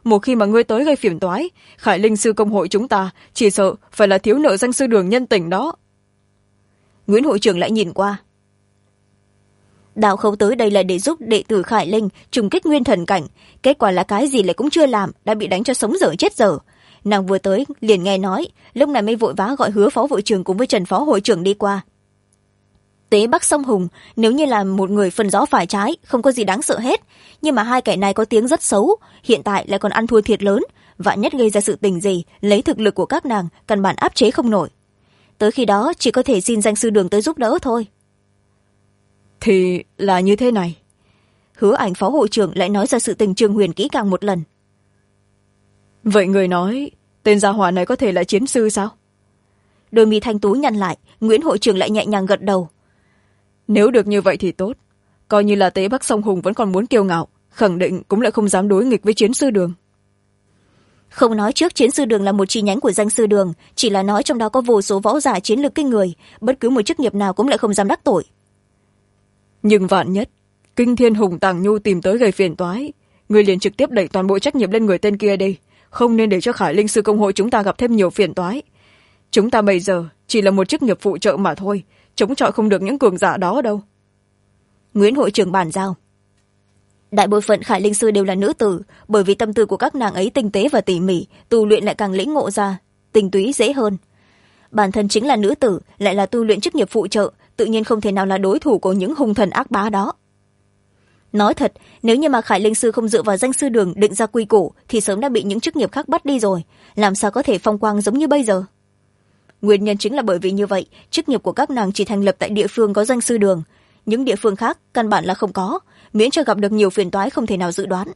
một khi mà ngươi tới gây phiền toái, Khải Linh sư công hội chúng ta chỉ sợ phải là thiếu nợ danh sư đường nhân tình đó. Nguyễn hội trưởng lại nhìn qua. Đào Khấu tới đây là để giúp đệ tử Khải Linh trùng kích nguyên thần cảnh, kết quả là cái gì lại cũng chưa làm đã bị đánh cho sống dở chết dở. Nàng vừa tới liền nghe nói, lúc này mới vội vã gọi Hứa phó hội trưởng cùng với Trần phó hội trưởng đi qua. Tế Bắc Sông Hùng nếu như là một người phân rõ phải trái không có gì đáng sợ hết, nhưng mà hai kẻ này có tiếng rất xấu, hiện tại lại còn ăn thua thiệt lớn, vạn nhất gây ra sự tình gì lấy thực lực của các nàng căn bản áp chế không nổi. Tới khi đó chỉ có thể xin danh sư đường tới giúp đỡ thôi. Thì là như thế này. Hứa Ảnh phó hội trưởng lại nói ra sự tình Trương Huyền kỹ càng một lần. Vậy người nói tên gia hỏa này có thể là chiến sư sao? Đôi mi thanh tú nhăn lại, Nguyễn hội trưởng lại nhẹ nhàng gật đầu. Nếu được như vậy thì tốt, coi như là Tế Bắc Sông Hùng vẫn còn muốn kiêu ngạo, khẳng định cũng lại không dám đối nghịch với chiến sư đường. Không nói trước chiến sư đường là một chi nhánh của danh sư đường, chỉ là nói trong đó có vô số võ giả chiến lược kinh người, bất cứ một chức nghiệp nào cũng lại không dám đắc tội. Nhưng vạn nhất Kinh Thiên Hùng Tàng Nhu tìm tới gây phiền toái, người liền trực tiếp đẩy toàn bộ trách nhiệm lên người tên kia đi, không nên để cho Khải Linh sư công hội chúng ta gặp thêm nhiều phiền toái. Chúng ta bây giờ chỉ là một chức nghiệp phụ trợ mà thôi, chống chọi không được những cường giả đó đâu. Nguyễn hội trưởng bàn giao. Đại bộ phận Khải Linh sư đều là nữ tử, bởi vì tâm tư của các nàng ấy tinh tế và tỉ mỉ, tu luyện lại càng lĩnh ngộ ra tinh túy dễ hơn. Bản thân chính là nữ tử, lại là tu luyện chức nghiệp phụ trợ, tự nhiên không thể nào là đối thủ của những hung thần ác bá đó. Nói thật, nếu như mà Khải Linh sư không dựa vào danh sư đường định ra quy củ thì sớm đã bị những chức nghiệp khác bắt đi rồi, làm sao có thể phong quang giống như bây giờ. Nguyên nhân chính là bởi vì như vậy, chức nghiệp của các nàng chỉ thành lập tại địa phương có danh sư đường, những địa phương khác căn bản là không có, miễn cho gặp được nhiều phiền toái không thể nào dự đoán.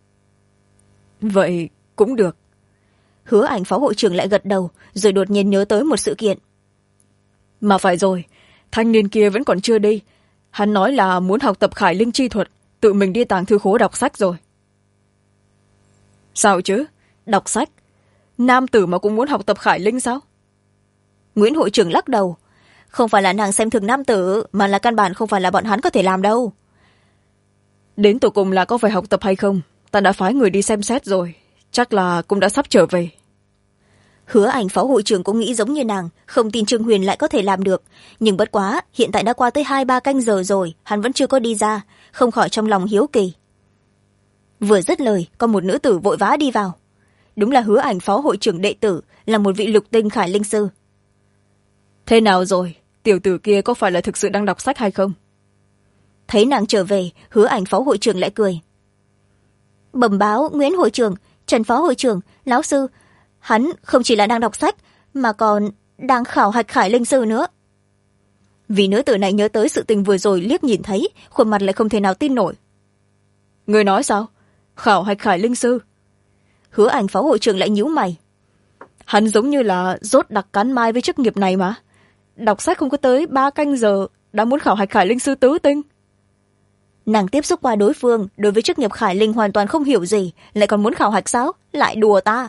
Vậy cũng được. Hứa Ảnh phó hội trưởng lại gật đầu, rồi đột nhiên nhớ tới một sự kiện. Mà phải rồi, thanh niên kia vẫn còn chưa đi, hắn nói là muốn học tập Khải Linh chi thuật, tự mình đi tàng thư khố đọc sách rồi. Sao chứ? Đọc sách? Nam tử mà cũng muốn học tập Khải Linh sao? Nguyễn hội trưởng lắc đầu. Không phải là nàng xem thường nam tử, mà là căn bản không phải là bọn hắn có thể làm đâu. Đến tụi cùng là có phải học tập hay không, ta đã phái người đi xem xét rồi, chắc là cũng đã sắp trở về. Hứa Ảnh phó hội trưởng cũng nghĩ giống như nàng, không tin Trương Huyền lại có thể làm được, nhưng bất quá hiện tại đã qua tới 2-3 canh giờ rồi, hắn vẫn chưa có đi ra, không khỏi trong lòng hiếu kỳ. Vừa dứt lời, có một nữ tử vội vã đi vào. Đúng là Hứa Ảnh phó hội trưởng đệ tử, là một vị lục tinh Khải Linh sư. Thế nào rồi, tiểu tử kia có phải là thực sự đang đọc sách hay không? Thấy nàng trở về, Hứa Ảnh phó hội trưởng lại cười. Bẩm báo Nguyễn hội trưởng, Trần phó hội trưởng, lão sư, hắn không chỉ là đang đọc sách mà còn đang khảo hạch Khải Linh sư nữa. Vì nữ tử này nhớ tới sự tình vừa rồi liếc nhìn thấy, khuôn mặt lại không thể nào tin nổi. Người nói sao? Khảo hạch Khải Linh sư? Hứa Ảnh phó hội trưởng lại nhíu mày. Hắn giống như là rốt đặc cắn mai với chức nghiệp này mà, đọc sách không có tới 3 canh giờ đã muốn khảo hạch Khải Linh sư tứ tinh. Nàng tiếp xúc qua đối phương, đối với chức nghiệp Khải Linh hoàn toàn không hiểu gì, lại còn muốn khảo hạch sao? Lại đùa ta.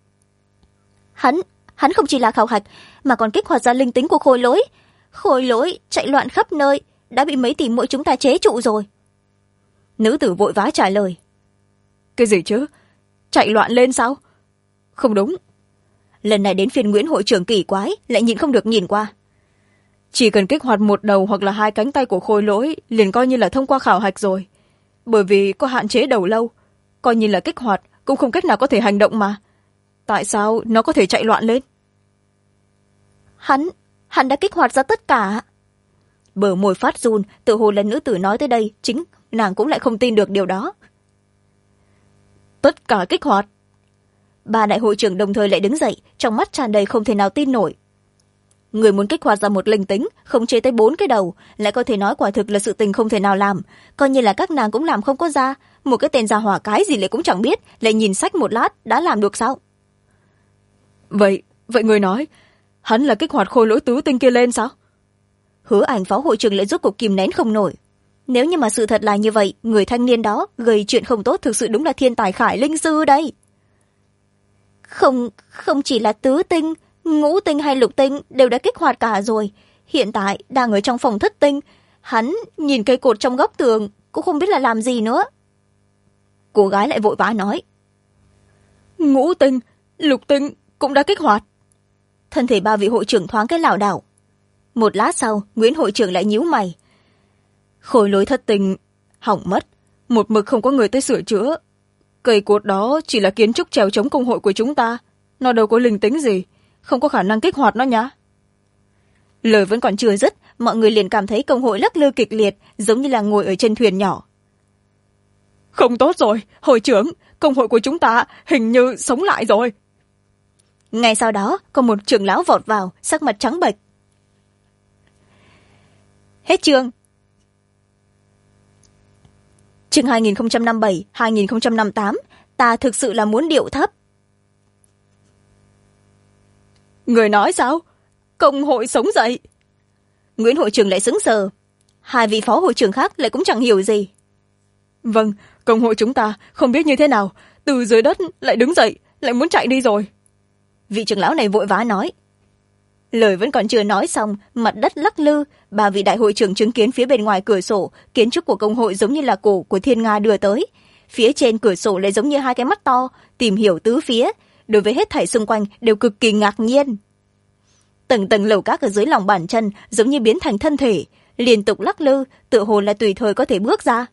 Hắn không chỉ là khảo hạch mà còn kích hoạt ra linh tính của khôi lỗi. Khôi lỗi chạy loạn khắp nơi, đã bị mấy tỷ muội chúng ta chế trụ rồi. Nữ tử vội vã trả lời. Cái gì chứ? Chạy loạn lên sao? Không đúng. Lần này đến phiên Nguyễn hội trưởng kỳ quái, lại nhìn không được nhìn qua. Chỉ cần kích hoạt một đầu hoặc là 2 cánh tay của khôi lỗi liền coi như là thông qua khảo hạch rồi, bởi vì có hạn chế đầu lâu, coi như là kích hoạt cũng không cách nào có thể hành động mà. Tại sao nó có thể chạy loạn lên? Hắn đã kích hoạt ra tất cả. Bờ môi phát run, tự hồ lần nữ tử nói tới đây, chính nàng cũng lại không tin được điều đó. Tất cả kích hoạt? 3 đại hội trưởng đồng thời lại đứng dậy, trong mắt tràn đầy không thể nào tin nổi. Người muốn kích hoạt ra một linh tính, khống chế tới 4 cái đầu, lại có thể nói quả thực là sự tình không thể nào làm, coi như là các nàng cũng làm không có ra. Một cái tên gia hỏa cái gì lại cũng chẳng biết, lại nhìn sách một lát đã làm được sao? Vậy người nói hắn là kích hoạt khôi lỗi tứ tinh kia lên sao? Hứa Ảnh phó hội trưởng lại rốt cuộc kìm nén không nổi. Nếu như mà sự thật là như vậy, người thanh niên đó gây chuyện không tốt thực sự đúng là thiên tài Khải Linh sư đây. Không chỉ là tứ tinh, ngũ tinh hay lục tinh đều đã kích hoạt cả rồi, hiện tại đang ở trong phòng thất tinh. Hắn nhìn cây cột trong góc tường cũng không biết là làm gì nữa. Cô gái lại vội vã nói. ngũ tinh, lục tinh cũng đã kích hoạt. Thân thể ba vị hội trưởng thoáng cái lảo đảo. Một lát sau, Nguyễn hội trưởng lại nhíu mày. Khối lối thất tinh hỏng mất, một mực không có người tới sửa chữa. Cây cột đó chỉ là kiến trúc trèo chống công hội của chúng ta, nó đâu có linh tính gì, không có khả năng kích hoạt nó nhá. Lời vẫn còn chưa dứt, mọi người liền cảm thấy công hội lắc lư kịch liệt, giống như là ngồi ở trên thuyền nhỏ. Không tốt rồi, hội trưởng, công hội của chúng ta hình như sống lại rồi. Ngay sau đó, có một trưởng lão vọt vào, sắc mặt trắng bệch. Hết chương. Chương 2057-2058, ta thực sự là muốn điệu thấp. Người nói sao? Công hội sống dậy. Nguyễn hội trưởng lại sững sờ. Hai vị phó hội trưởng khác lại cũng chẳng hiểu gì. Vâng, công hội chúng ta không biết như thế nào, từ dưới đất lại đứng dậy, lại muốn chạy đi rồi. Vị trưởng lão này vội vã nói. Lời vẫn còn chưa nói xong, mặt đất lắc lư, ba vị đại hội trưởng chứng kiến phía bên ngoài cửa sổ, kiến trúc của công hội giống như là cổ của thiên nga đưa tới. Phía trên cửa sổ lại giống như hai cái mắt to, tìm hiểu tứ phía, đối với hết thảy xung quanh đều cực kỳ ngạc nhiên. Tầng tầng lầu các ở dưới lòng bàn chân giống như biến thành thân thể, liên tục lắc lư, tựa hồ là tùy thời có thể bước ra.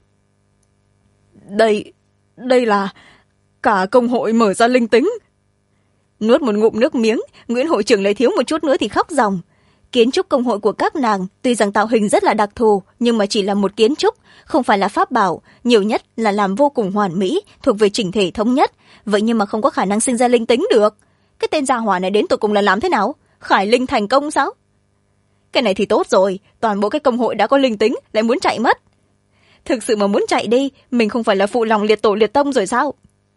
Đây là cả công hội mở ra linh tính. Nuốt một ngụm nước miếng, Nguyễn hội trưởng lại thiếu một chút nữa thì khóc ròng. Kiến trúc công hội của các nàng tuy rằng tạo hình rất là đặc thù, nhưng mà chỉ là một kiến trúc, không phải là pháp bảo, nhiều nhất là làm vô cùng hoàn mỹ, thuộc về chỉnh thể thống nhất, vậy nhưng mà không có khả năng sinh ra linh tính được. Cái tên gia hỏa này đến tụi cùng là làm thế nào? Khải linh thành công sao? Cái này thì tốt rồi, toàn bộ cái công hội đã có linh tính lại muốn chạy mất. Thực sự mà muốn chạy đi, mình không phải là phụ lòng liệt tổ liệt tông rồi sao?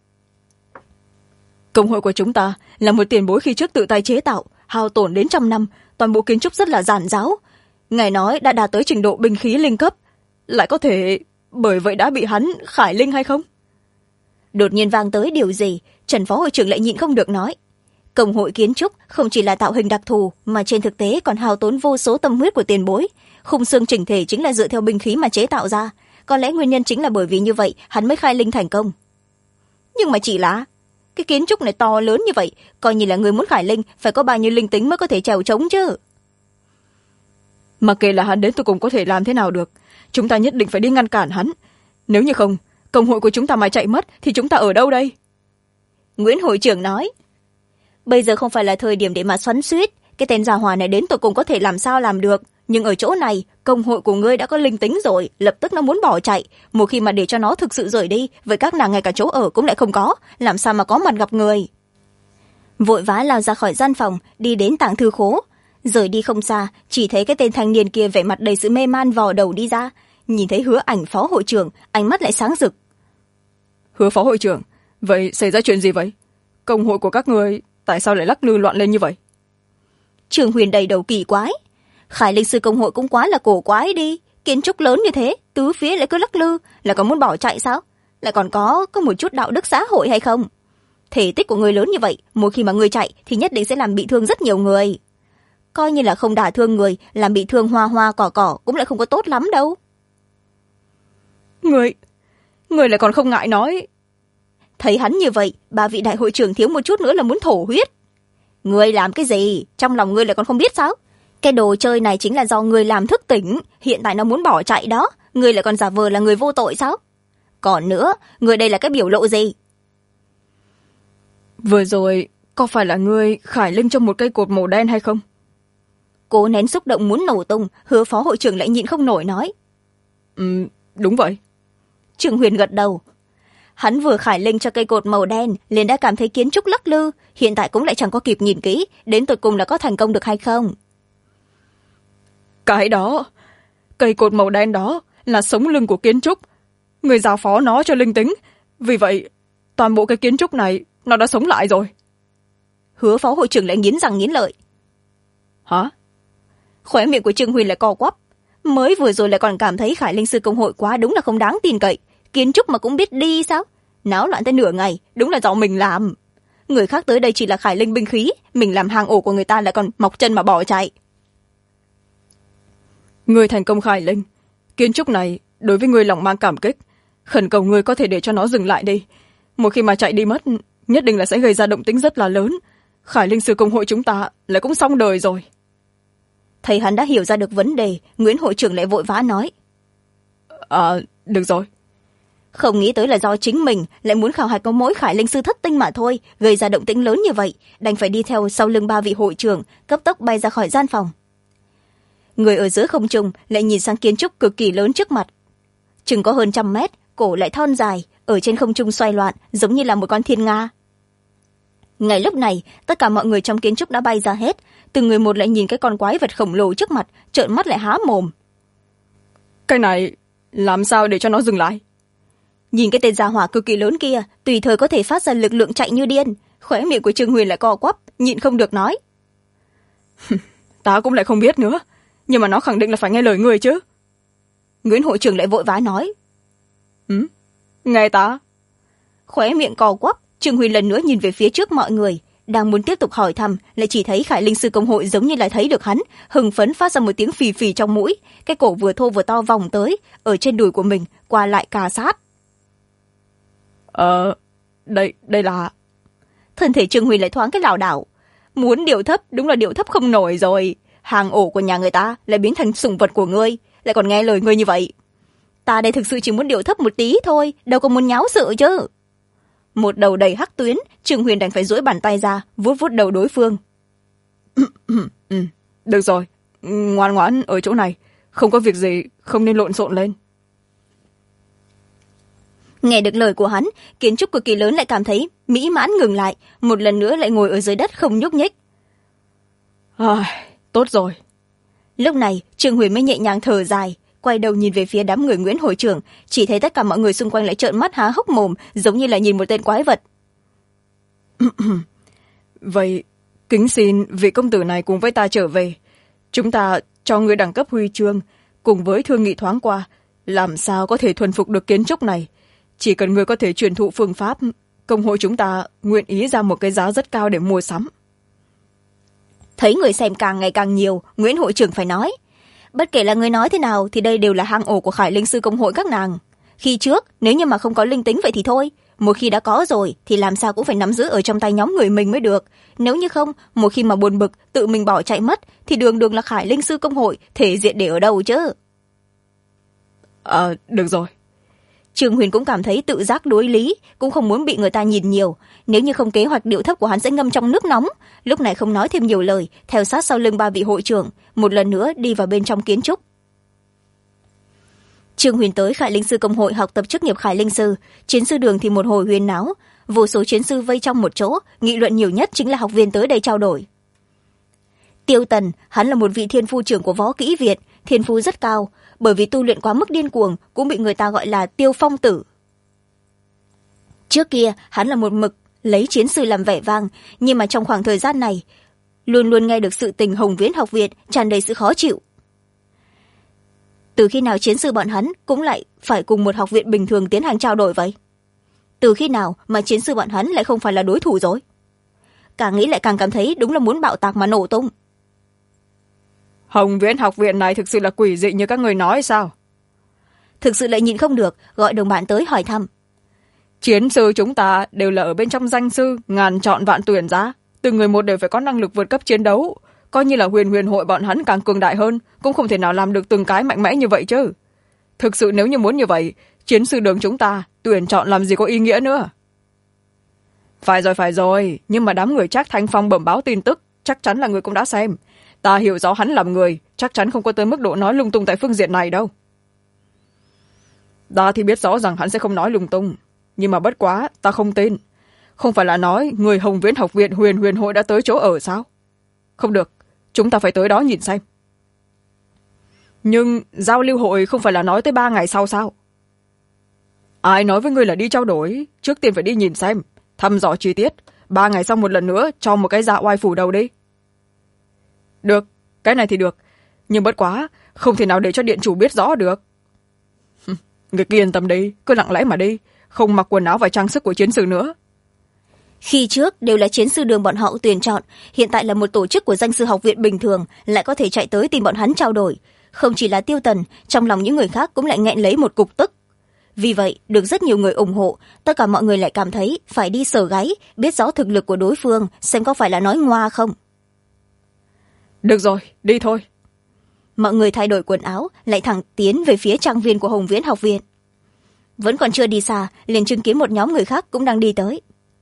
Công hội của chúng ta là một tiền bối khi trước tự tay chế tạo, hao tổn đến 100 năm, toàn bộ kiến trúc rất là giản giáo. Ngài nói đã đạt tới trình độ binh khí linh cấp, lại có thể bởi vậy đã bị hắn khải linh hay không? Đột nhiên vang tới điều gì, Trần phó hội trưởng lại nhịn không được nói. Công hội kiến trúc không chỉ là tạo hình đặc thù, mà trên thực tế còn hao tốn vô số tâm huyết của tiền bối. Khung xương chỉnh thể chính là dựa theo binh khí mà chế tạo ra. Có lẽ nguyên nhân chính là bởi vì như vậy hắn mới khai linh thành công. Nhưng mà chỉ là cái kiến trúc này to lớn như vậy, coi như là người muốn khải linh phải có bao nhiêu linh tính mới có thể trèo trống chứ. Mặc kệ là hắn đến tôi cũng có thể làm thế nào được, chúng ta nhất định phải đi ngăn cản hắn. Nếu như không, công hội của chúng ta mà chạy mất thì chúng ta ở đâu đây? Nguyễn hội trưởng nói. Bây giờ không phải là thời điểm để mà xoắn xuýt, cái tên gia hỏa này đến tôi cũng có thể làm sao làm được, nhưng ở chỗ này công hội của ngươi đã có linh tính rồi, lập tức nó muốn bỏ chạy, một khi mà để cho nó thực sự rời đi, vậy các nàng ngay cả chỗ ở cũng lại không có, làm sao mà có mặt gặp người. Vội vã lao ra khỏi gian phòng, đi đến tàng thư khố. Rời đi không xa, chỉ thấy cái tên thanh niên kia vẻ mặt đầy sự mê man vò đầu đi ra, nhìn thấy Hứa Ảnh phó hội trưởng, ánh mắt lại sáng rực. Hứa phó hội trưởng, vậy xảy ra chuyện gì vậy? Công hội của các người tại sao lại lắc lư loạn lên như vậy? Trường Huyền đầy đầu kỳ quái. Khải linh sư công hội cũng quá là cổ quái đi, kiến trúc lớn như thế, tứ phía lại cứ lắc lư, là còn muốn bỏ chạy sao? Lại còn có một chút đạo đức xã hội hay không? Thể tích của người lớn như vậy, mỗi khi mà người chạy thì nhất định sẽ làm bị thương rất nhiều người. Coi như là không đả thương người, làm bị thương hoa hoa cỏ cỏ cũng lại không có tốt lắm đâu. Người lại còn không ngại nói. Thấy hắn như vậy, ba vị đại hội trưởng thiếu một chút nữa là muốn thổ huyết. Người làm cái gì? Trong lòng người lại còn không biết sao? Cái đồ chơi này chính là do người làm thức tỉnh, hiện tại nó muốn bỏ chạy đó, người lại còn giả vờ là người vô tội sao? Còn nữa, người đây là cái biểu lộ gì? Vừa rồi, có phải là người khải linh trong một cây cột màu đen hay không? Cố nén xúc động muốn nổ tung, Hứa phó hội trưởng lại nhịn không nổi nói. Đúng vậy. Trường Huyền gật đầu. Hắn vừa khải linh cho cây cột màu đen, liền đã cảm thấy kiến trúc lắc lư, hiện tại cũng lại chẳng có kịp nhìn kỹ, đến tột cùng là có thành công được hay không. Cái đó, cây cột màu đen đó là sống lưng của kiến trúc, người giao phó nó cho linh tính, vì vậy toàn bộ cái kiến trúc này nó đã sống lại rồi. Hứa phó hội trưởng lại nghiến răng nghiến lợi. Hả? Khóe miệng của Trương Huyền lại co quắp, mới vừa rồi lại còn cảm thấy Khải linh sư công hội quá đúng là không đáng tin cậy, kiến trúc mà cũng biết đi sao? Náo loạn tới nửa ngày, đúng là do mình làm. Người khác tới đây chỉ là khải linh binh khí, mình làm hang ổ của người ta lại còn mọc chân mà bỏ chạy. Người thành công khải linh, kiến trúc này đối với người lòng mang cảm kích, khẩn cầu người có thể để cho nó dừng lại đi. Một khi mà chạy đi mất, nhất định là sẽ gây ra động tĩnh rất là lớn. Khải Linh Sư công hội chúng ta lại cũng xong đời rồi. Thấy hắn đã hiểu ra được vấn đề, Nguyễn hội trưởng lại vội vã nói. Được rồi. Không nghĩ tới là do chính mình lại muốn khảo hạch có mỗi Khải Linh Sư thất tinh mà thôi, gây ra động tĩnh lớn như vậy, đành phải đi theo sau lưng ba vị hội trưởng, cấp tốc bay ra khỏi gian phòng. Người ở giữa không trung lại nhìn sang kiến trúc cực kỳ lớn trước mặt. Chừng có hơn 100 mét, cổ lại thon dài, ở trên không trung xoay loạn, giống như là một con thiên nga. Ngay lúc này, tất cả mọi người trong kiến trúc đã bay ra hết, từng người một lại nhìn cái con quái vật khổng lồ trước mặt, trợn mắt lại há mồm. Cái này, làm sao để cho nó dừng lại? Nhìn cái tên gia hỏa cực kỳ lớn kia, tùy thời có thể phát ra lực lượng chạy như điên, khóe miệng của Trương Huyền lại co quắp, nhịn không được nói. Ta cũng lại không biết nữa, nhưng mà nó khẳng định là phải nghe lời người chứ. Nguyễn hội trưởng lại vội vã nói. Nghe ta. Khóe miệng co quắp, Trương Huyền lần nữa nhìn về phía trước mọi người, đang muốn tiếp tục hỏi thăm, lại chỉ thấy Khải Linh Sư công hội giống như là thấy được hắn, hưng phấn phát ra một tiếng phì phì trong mũi, cái cổ vừa thô vừa to vòng tới, ở trên đùi của mình qua lại cà sát. Đây là... Thân thể Trương Huyền lại thoáng cái lảo đảo. Muốn điệu thấp, đúng là điệu thấp không nổi rồi. Hàng ổ của nhà người ta lại biến thành sủng vật của ngươi, lại còn nghe lời ngươi như vậy. Ta đây thực sự chỉ muốn điệu thấp một tí thôi, đâu có muốn nháo sự chứ. Một đầu đầy hắc tuyến, Trương Huyền đành phải duỗi bàn tay ra, vuốt vuốt đầu đối phương. Được rồi, ngoan ngoãn ở chỗ này, không có việc gì, không nên lộn xộn lên. Nghe được lời của hắn, kiến trúc cực kỳ lớn lại cảm thấy mỹ mãn ngừng lại, một lần nữa lại ngồi ở dưới đất không nhúc nhích. Tốt rồi. Lúc này, Trương Huyền mới nhẹ nhàng thở dài, quay đầu nhìn về phía đám người Nguyễn hội trưởng, chỉ thấy tất cả mọi người xung quanh lại trợn mắt há hốc mồm, giống như là nhìn một tên quái vật. Vậy, kính xin vị công tử này cùng với ta trở về. Chúng ta cho người đẳng cấp huy chương, cùng với thương nghị thoáng qua, làm sao có thể thuần phục được kiến trúc này. Chỉ cần người có thể truyền thụ phương pháp, công hội chúng ta nguyện ý ra một cái giá rất cao để mua sắm. Thấy người xem càng ngày càng nhiều, Nguyễn hội trưởng phải nói. Bất kể là người nói thế nào thì đây đều là hang ổ của Khải Linh Sư công hội các nàng. Khi trước, nếu như mà không có linh tính vậy thì thôi. Một khi đã có rồi thì làm sao cũng phải nắm giữ ở trong tay nhóm người mình mới được. Nếu như không, một khi mà buồn bực, tự mình bỏ chạy mất, thì đường đường là Khải Linh Sư công hội, thể diện để ở đâu chứ? Được rồi. Trương Huyền cũng cảm thấy tự giác đối lý, cũng không muốn bị người ta nhìn nhiều. Nếu như không, kế hoạch điệu thấp của hắn sẽ ngâm trong nước nóng. Lúc này không nói thêm nhiều lời, theo sát sau lưng ba vị hội trưởng, một lần nữa đi vào bên trong kiến trúc. Trương Huyền tới Khải Linh Sư công hội học tập chức nghiệp Khải Linh Sư, chiến sư đường thì một hồi huyên náo, vô số chiến sư vây trong một chỗ, nghị luận nhiều nhất chính là học viên tới đây trao đổi. Tiêu Tần, hắn là một vị thiên phu trưởng của võ kỹ Việt, thiên phú rất cao, bởi vì tu luyện quá mức điên cuồng cũng bị người ta gọi là Tiêu Phong Tử. Trước kia hắn là một mực lấy chiến sư làm vẻ vang, nhưng mà trong khoảng thời gian này luôn luôn nghe được sự tình Hồng Viễn học viện tràn đầy sự khó chịu. Từ khi nào chiến sư bọn hắn cũng lại phải cùng một học viện bình thường tiến hành trao đổi vậy? Từ khi nào mà chiến sư bọn hắn lại không phải là đối thủ rồi? Càng nghĩ lại càng cảm thấy đúng là muốn bạo tạc mà nổ tung. Hồng Viễn học viện này thực sự là quỷ dị như các người nói sao? Thực sự lại nhìn không được, gọi đồng bạn tới hỏi thăm. Chiến sư chúng ta đều là ở bên trong danh sư, ngàn chọn vạn tuyển ra, từng người một đều phải có năng lực vượt cấp chiến đấu. Coi như là huyền hội bọn hắn càng cường đại hơn, cũng không thể nào làm được từng cái mạnh mẽ như vậy chứ. Thực sự nếu như muốn như vậy, chiến sư đường chúng ta tuyển chọn làm gì có ý nghĩa nữa. Phải rồi, nhưng mà đám người Trác Thanh Phong bẩm báo tin tức, chắc chắn là người cũng đã xem. Ta hiểu rõ hắn làm người, chắc chắn không có tới mức độ nói lung tung tại phương diện này đâu. Ta thì biết rõ rằng hắn sẽ không nói lung tung, nhưng mà bất quá, ta không tin. Không phải là nói người Hồng Viễn học viện huyền hội đã tới chỗ ở sao? Không được, chúng ta phải tới đó nhìn xem. Nhưng giao lưu hội không phải là nói tới 3 ngày sau sao? Ai nói với ngươi là đi trao đổi, trước tiên phải đi nhìn xem, thăm dò chi tiết, 3 ngày sau một lần nữa cho một cái dạ oai phủ đầu đi. Được, cái này thì được, nhưng bất quá, không thể nào để cho điện chủ biết rõ được. Người kia yên tâm đi, cứ lặng lẽ mà đi, không mặc quần áo và trang sức của chiến sư nữa. Khi trước đều là chiến sư đường bọn họ tuyển chọn, hiện tại là một tổ chức của danh sư học viện bình thường, lại có thể chạy tới tìm bọn hắn trao đổi. Không chỉ là Tiêu Tần, trong lòng những người khác cũng lại nghẹn lấy một cục tức. vì vậy được rất nhiều người ủng hộ. Tất cả mọi người lại cảm thấy phải đi sờ gáy, biết rõ thực lực của đối phương, xem có phải là nói ngoa không. Được rồi, đi thôi. Mọi người thay đổi quần áo, lại thẳng tiến về phía trang viên của Hồng Viễn học viện. Vẫn còn chưa đi xa, liền chứng kiến một nhóm người khác cũng đang đi tới.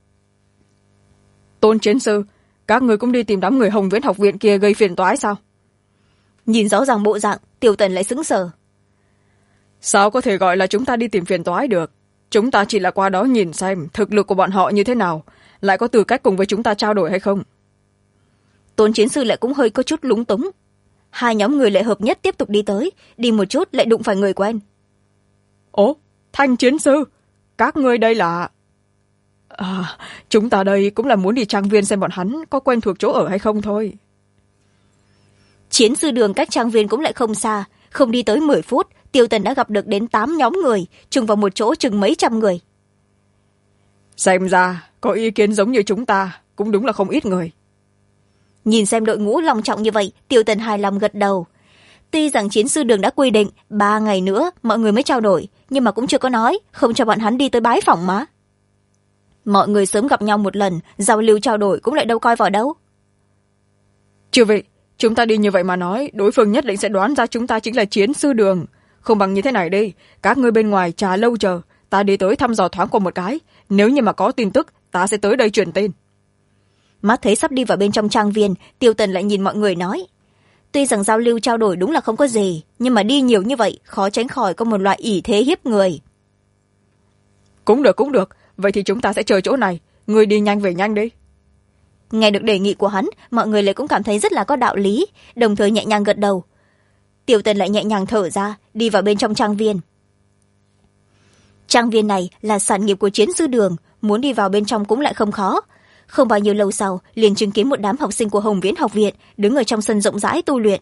Tôn chiến sư, các người cũng đi tìm đám người Hồng Viễn học viện kia gây phiền toái sao? Nhìn rõ ràng bộ dạng, Tiêu Tần lại sững sờ. Sao có thể gọi là chúng ta đi tìm phiền toái được? Chúng ta chỉ là qua đó nhìn xem thực lực của bọn họ như thế nào, lại có tư cách cùng với chúng ta trao đổi hay không. Tôn chiến sư lại cũng hơi có chút lúng túng. Hai nhóm người lại hợp nhất tiếp tục đi tới, đi một chút lại đụng phải người quen. Ồ, Thanh chiến sư, các ngươi đây là... chúng ta đây cũng là muốn đi trang viên xem bọn hắn có quen thuộc chỗ ở hay không thôi. Chiến sư đường cách trang viên cũng lại không xa, không đi tới 10 phút, Tiêu Tần đã gặp được đến 8 nhóm người, chung vào một chỗ chừng mấy trăm người. Xem ra, có ý kiến giống như chúng ta, cũng đúng là không ít người. Nhìn xem đội ngũ long trọng như vậy, Tiêu Tần hài lòng gật đầu. Tuy rằng chiến sư đường đã quy định 3 ngày nữa mọi người mới trao đổi, nhưng mà cũng chưa có nói không cho bọn hắn đi tới bái phỏng mà. Mọi người sớm gặp nhau một lần, giao lưu trao đổi cũng lại đâu coi vào đâu. Chư vị, chúng ta đi như vậy mà nói, đối phương nhất định sẽ đoán ra chúng ta chính là chiến sư đường. Không bằng như thế này đi, các ngươi bên ngoài trà lâu chờ, ta đi tới thăm dò thoáng qua một cái, nếu như mà có tin tức ta sẽ tới đây truyền tin. Mắt thấy sắp đi vào bên trong trang viên, Tiêu Tần lại nhìn mọi người nói. Tuy rằng giao lưu trao đổi đúng là không có gì, nhưng mà đi nhiều như vậy khó tránh khỏi có một loại ỷ thế hiếp người. Cũng được, vậy thì chúng ta sẽ chờ chỗ này, ngươi đi nhanh về nhanh đi. Nghe được đề nghị của hắn, mọi người lại cũng cảm thấy rất là có đạo lý, đồng thời nhẹ nhàng gật đầu. Tiêu Tần lại nhẹ nhàng thở ra, đi vào bên trong trang viên. Trang viên này là sản nghiệp của chiến sư đường, muốn đi vào bên trong cũng lại không khó. Không bao nhiêu lâu sau, liền chứng kiến một đám học sinh của Hồng Viễn học viện đứng ở trong sân rộng rãi tu luyện.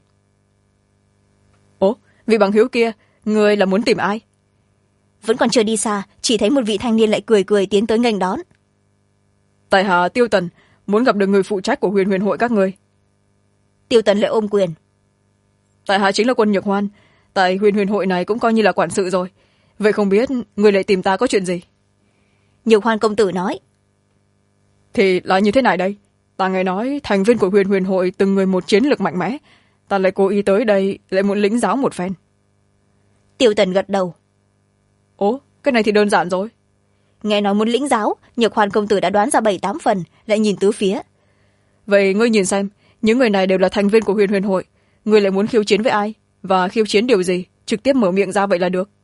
Ồ, vị bằng hữu kia, người là muốn tìm ai? Vẫn còn chưa đi xa, chỉ thấy một vị thanh niên lại cười cười tiến tới nghênh đón. Tại hạ Tiêu Tần, muốn gặp được người phụ trách của huyền huyền hội các người. Tiêu Tần lại ôm quyền. Tại hạ chính là Quân Nhược Hoan, tại huyền huyền hội này cũng coi như là quản sự rồi. Vậy không biết người lại tìm ta có chuyện gì? Nhược Hoan công tử nói. Thì là như thế này đây, ta nghe nói thành viên của huyền huyền hội từng người một chiến lược mạnh mẽ, ta lại cố ý tới đây lại muốn lĩnh giáo một phen. Tiêu Tần gật đầu. Ố, cái này thì đơn giản rồi. Nghe nói muốn lĩnh giáo, Nhược Hoan công tử đã đoán ra 7-8 phần, lại nhìn tứ phía. Vậy ngươi nhìn xem, những người này đều là thành viên của huyền huyền hội, ngươi lại muốn khiêu chiến với ai và khiêu chiến điều gì, trực tiếp mở miệng ra vậy là được.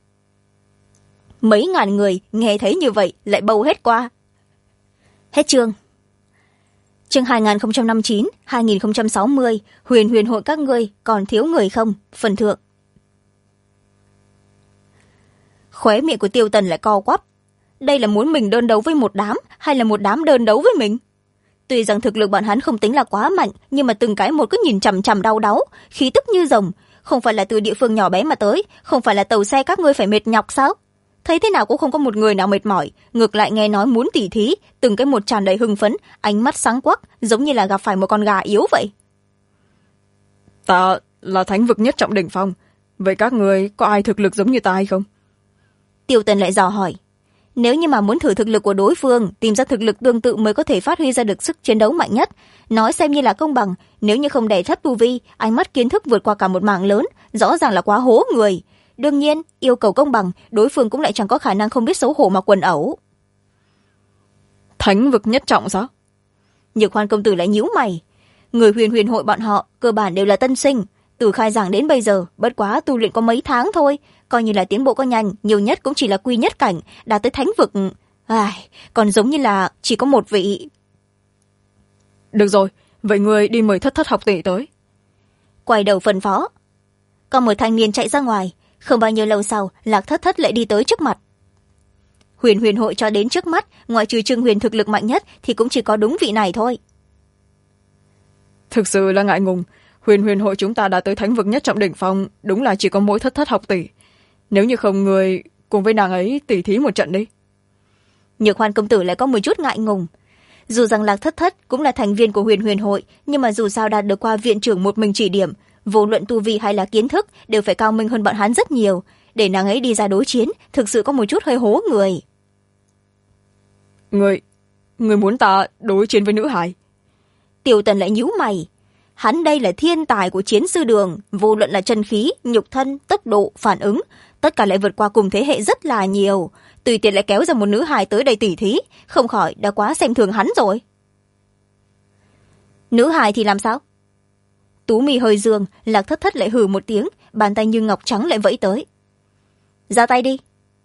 Mấy ngàn người nghe thấy như vậy lại bầu hết qua. Hết chương. Chương 2059-2060, huyền huyền hội các ngươi còn thiếu người không? Phần thượng. Khóe miệng của Tiêu Tần lại co quắp. Đây là muốn mình đơn đấu với một đám hay là một đám đơn đấu với mình? Tuy rằng thực lực bọn hắn không tính là quá mạnh, nhưng mà từng cái một cứ nhìn chằm chằm đau đáu, khí tức như rồng. Không phải là từ địa phương nhỏ bé mà tới, không phải là tàu xe các ngươi phải mệt nhọc sao? Thấy thế nào cũng không có một người nào mệt mỏi, ngược lại nghe nói muốn tỉ thí, từng cái một tràn đầy hưng phấn, ánh mắt sáng quắc, giống như là gặp phải một con gà yếu vậy. Ta là thánh vực nhất trọng đỉnh phong, vậy các người có ai thực lực giống như ta hay không? Tiêu Tần lại dò hỏi. Nếu như mà muốn thử thực lực của đối phương, tìm ra thực lực tương tự mới có thể phát huy ra được sức chiến đấu mạnh nhất. Nói xem như là công bằng, nếu như không đè thấp tu vi, ánh mắt kiến thức vượt qua cả một mảng lớn, rõ ràng là quá hố người. Đương nhiên, yêu cầu công bằng, đối phương cũng lại chẳng có khả năng không biết xấu hổ mà quần ẩu. Thánh vực nhất trọng sao? Nhược Hoan công tử lại nhíu mày. Người huyền huyền hội bọn họ cơ bản đều là tân sinh, từ khai giảng đến bây giờ bất quá tu luyện có mấy tháng thôi, coi như là tiến bộ có nhanh, nhiều nhất cũng chỉ là quy nhất cảnh, đạt tới thánh vực. Còn giống như là chỉ có một vị. Được rồi, vậy người đi mời thất thất học tỷ tới. Quay đầu phân phó. Còn một thanh niên chạy ra ngoài. Không bao nhiêu lâu sau, Lạc Thất Thất lại đi tới trước mặt. Huyền huyền hội cho đến trước mắt, ngoại trừ Trương Huyền thực lực mạnh nhất thì cũng chỉ có đúng vị này thôi. Thực sự là ngại ngùng, huyền huyền hội chúng ta đã tới thánh vực nhất trọng đỉnh phong, đúng là chỉ có mỗi thất thất học tỷ. Nếu như không, người cùng với nàng ấy tỉ thí một trận đi. Nhược Hoan công tử lại có một chút ngại ngùng. Dù rằng Lạc Thất Thất cũng là thành viên của huyền huyền hội, nhưng mà dù sao đạt được qua viện trưởng một mình chỉ điểm, vô luận tu vi hay là kiến thức đều phải cao minh hơn bọn hắn rất nhiều. để nàng ấy đi ra đối chiến thực sự có một chút hơi hố người. Người muốn ta đối chiến với nữ hài? Tiêu Tần lại nhíu mày. Hắn đây là thiên tài của chiến sư đường, vô luận là chân khí, nhục thân, tốc độ, phản ứng, tất cả lại vượt qua cùng thế hệ rất là nhiều. Tùy tiện lại kéo ra một nữ hài tới đây tỉ thí, không khỏi đã quá xem thường hắn rồi. Nữ hài thì làm sao? Tú mi hơi dương, Lạc Thất Thất lại hừ một tiếng, bàn tay như ngọc trắng lại vẫy tới. Ra tay đi.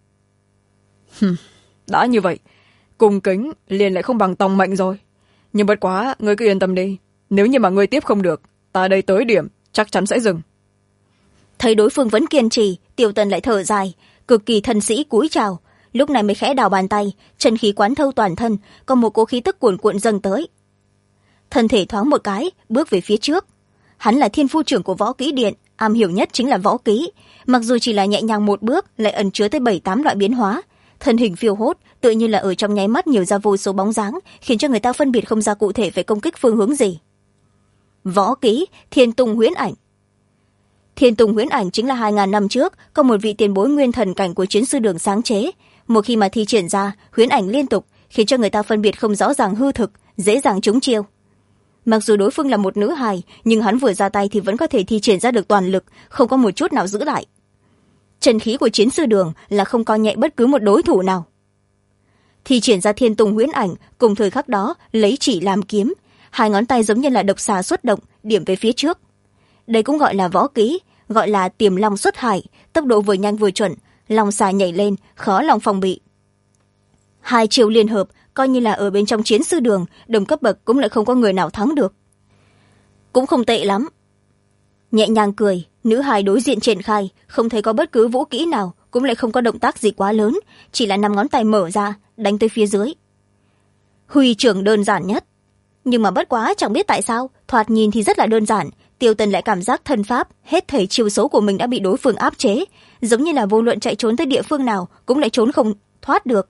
Đã như vậy, cung kính liền lại không bằng tòng mệnh rồi. Nhưng bất quá, ngươi cứ yên tâm đi. Nếu như mà ngươi tiếp không được, ta đây tới điểm, chắc chắn sẽ dừng. Thấy đối phương vẫn kiên trì, Tiêu Tần lại thở dài, cực kỳ thân sĩ cúi chào. Lúc này mới khẽ đào bàn tay, chân khí quán thâu toàn thân, có một cỗ khí tức cuồn cuộn dâng tới. Thân thể thoáng một cái, bước về phía trước. Hắn là thiên phu trưởng của võ kỹ điện, am hiểu nhất chính là võ kỹ. Mặc dù chỉ là nhẹ nhàng một bước, lại ẩn chứa tới 7-8 loại biến hóa. Thân hình phiêu hốt, tự như là ở trong nháy mắt nhiều ra vô số bóng dáng, khiến cho người ta phân biệt không ra cụ thể phải công kích phương hướng gì. Võ kỹ Thiên Tùng Huyễn Ảnh. Thiên Tùng Huyễn Ảnh chính là 2000 năm trước có một vị tiền bối nguyên thần cảnh của chiến sư đường sáng chế. Một khi mà thi triển ra, huyễn ảnh liên tục, khiến cho người ta phân biệt không rõ ràng hư thực, dễ dàng trúng chiêu. Mặc dù đối phương là một nữ hài, nhưng hắn vừa ra tay thì vẫn có thể thi triển ra được toàn lực, không có một chút nào giữ lại. Chân khí của chiến sư đường là không coi nhẹ bất cứ một đối thủ nào. Thi triển ra Thiên Tùng Huyễn Ảnh, cùng thời khắc đó lấy chỉ làm kiếm, hai ngón tay giống như là độc xà xuất động, điểm về phía trước. Đây cũng gọi là võ kỹ, gọi là tiềm long xuất hải, tốc độ vừa nhanh vừa chuẩn, long xà nhảy lên, khó lòng phòng bị. Hai chiều liên hợp, coi như là ở bên trong chiến sư đường, đồng cấp bậc cũng lại không có người nào thắng được. Cũng không tệ lắm. Nhẹ nhàng cười, nữ hài đối diện triển khai, không thấy có bất cứ vũ kỹ nào, cũng lại không có động tác gì quá lớn, chỉ là 5 ngón tay mở ra, đánh tới phía dưới. Huy trưởng đơn giản nhất. Nhưng mà bất quá chẳng biết tại sao, thoạt nhìn thì rất là đơn giản, Tiêu Tần lại cảm giác thân pháp, hết thảy chiêu số của mình đã bị đối phương áp chế, giống như là vô luận chạy trốn tới địa phương nào cũng lại trốn không thoát được.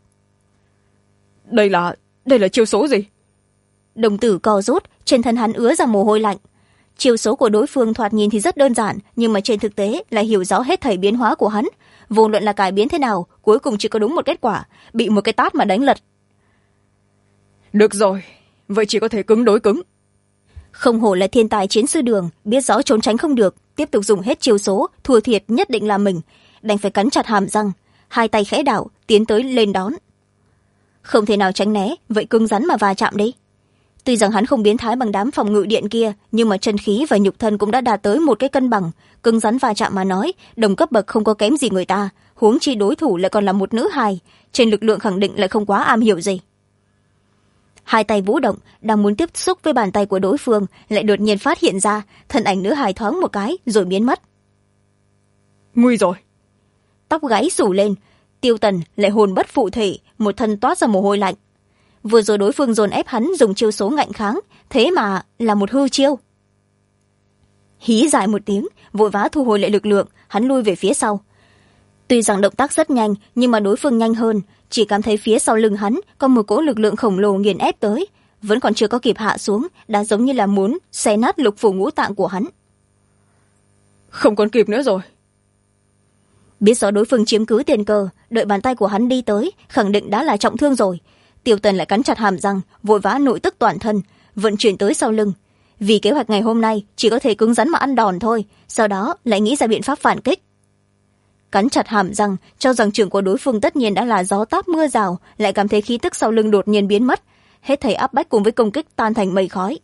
Đây là chiêu số gì? Đồng tử co rút, trên thân hắn ứa ra mồ hôi lạnh. Chiêu số của đối phương thoạt nhìn thì rất đơn giản, nhưng mà trên thực tế lại hiểu rõ hết thảy biến hóa của hắn. Vô luận là cải biến thế nào, cuối cùng chỉ có đúng một kết quả, bị một cái tát mà đánh lật. Được rồi, vậy chỉ có thể cứng đối cứng. Không hổ là thiên tài chiến sư đường, biết rõ trốn tránh không được, tiếp tục dùng hết chiêu số, thua thiệt nhất định là mình, đành phải cắn chặt hàm răng, hai tay khẽ đảo, tiến tới lên đón. Không thể nào tránh né, vậy cứng rắn mà va chạm đi. Tuy rằng hắn không biến thái bằng đám phòng ngự điện kia, nhưng mà chân khí và nhục thân cũng đã đạt tới một cái cân bằng, cứng rắn va chạm mà nói, đồng cấp bậc không có kém gì người ta, huống chi đối thủ lại còn là một nữ hài, trên lực lượng khẳng định lại không quá am hiểu gì. Hai tay vũ động, đang muốn tiếp xúc với bàn tay của đối phương, lại đột nhiên phát hiện ra, thân ảnh nữ hài thoáng một cái rồi biến mất. Nguy rồi. Tóc gáy xù lên, Tiêu Tần lại hồn bất phụ thể, một thân toát ra mồ hôi lạnh. Vừa rồi đối phương dồn ép hắn dùng chiêu số ngạnh kháng, thế mà là một hư chiêu. Hí dài một tiếng, vội vã thu hồi lại lực lượng, hắn lui về phía sau. Tuy rằng động tác rất nhanh, nhưng mà đối phương nhanh hơn, chỉ cảm thấy phía sau lưng hắn có một cỗ lực lượng khổng lồ nghiền ép tới, vẫn còn chưa có kịp hạ xuống, đã giống như là muốn xé nát lục phủ ngũ tạng của hắn. Không còn kịp nữa rồi. Biết rõ đối phương chiếm cứ tiền cờ, đợi bàn tay của hắn đi tới, khẳng định đã là trọng thương rồi. Tiêu Tần lại cắn chặt hàm răng, vội vã nội tức toàn thân, vận chuyển tới sau lưng. Vì kế hoạch ngày hôm nay chỉ có thể cứng rắn mà ăn đòn thôi, sau đó lại nghĩ ra biện pháp phản kích. Cắn chặt hàm răng, cho rằng trưởng của đối phương tất nhiên đã là gió táp mưa rào, lại cảm thấy khí tức sau lưng đột nhiên biến mất, hết thảy áp bách cùng với công kích tan thành mây khói.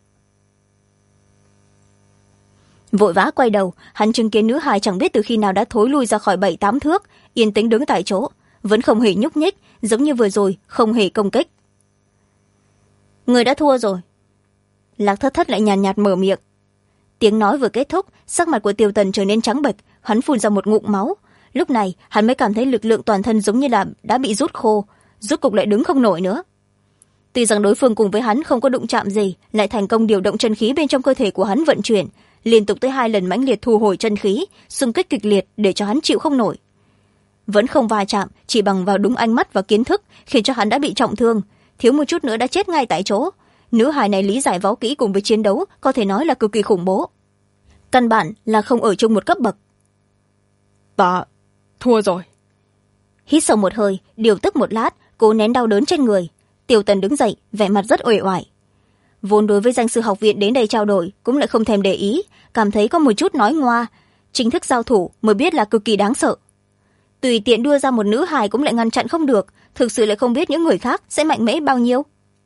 Vội vã quay đầu, hắn chứng kiến nữ hài chẳng biết từ khi nào đã thối lui ra khỏi 7-8 thước, yên tĩnh đứng tại chỗ, vẫn không hề nhúc nhích, giống như vừa rồi không hề công kích. Người đã thua rồi. Lạc Thất Thất lại nhàn nhạt mở miệng. Tiếng nói vừa kết thúc, sắc mặt của Tiêu Tần trở nên trắng bệch, hắn phun ra một ngụm máu. Lúc này hắn mới cảm thấy lực lượng toàn thân giống như là đã bị rút khô, rốt cục lại đứng không nổi nữa. Tuy rằng đối phương cùng với hắn không có đụng chạm gì, lại thành công điều động chân khí bên trong cơ thể của hắn vận chuyển, liên tục tới 2 lần mãnh liệt thu hồi chân khí, xung kích kịch liệt để cho hắn chịu không nổi. Vẫn không va chạm, chỉ bằng vào đúng ánh mắt và kiến thức, khiến cho hắn đã bị trọng thương, thiếu một chút nữa đã chết ngay tại chỗ. Nữ hài này lý giải võ kỹ cùng với chiến đấu có thể nói là cực kỳ khủng bố, căn bản là không ở chung một cấp bậc. thua rồi. Hít sâu một hơi, điều tức một lát, cố nén đau đớn trên người. Tiêu Tần đứng dậy, vẻ mặt rất uể oải. Vốn đối với danh sư học viện đến đây trao đổi cũng lại không thèm để ý, cảm thấy có một chút nói ngoa. Chính thức giao thủ mới biết là cực kỳ đáng sợ. Tùy tiện đưa ra một nữ hài cũng lại ngăn chặn không được, thực sự lại không biết những người khác sẽ mạnh mẽ bao nhiêu.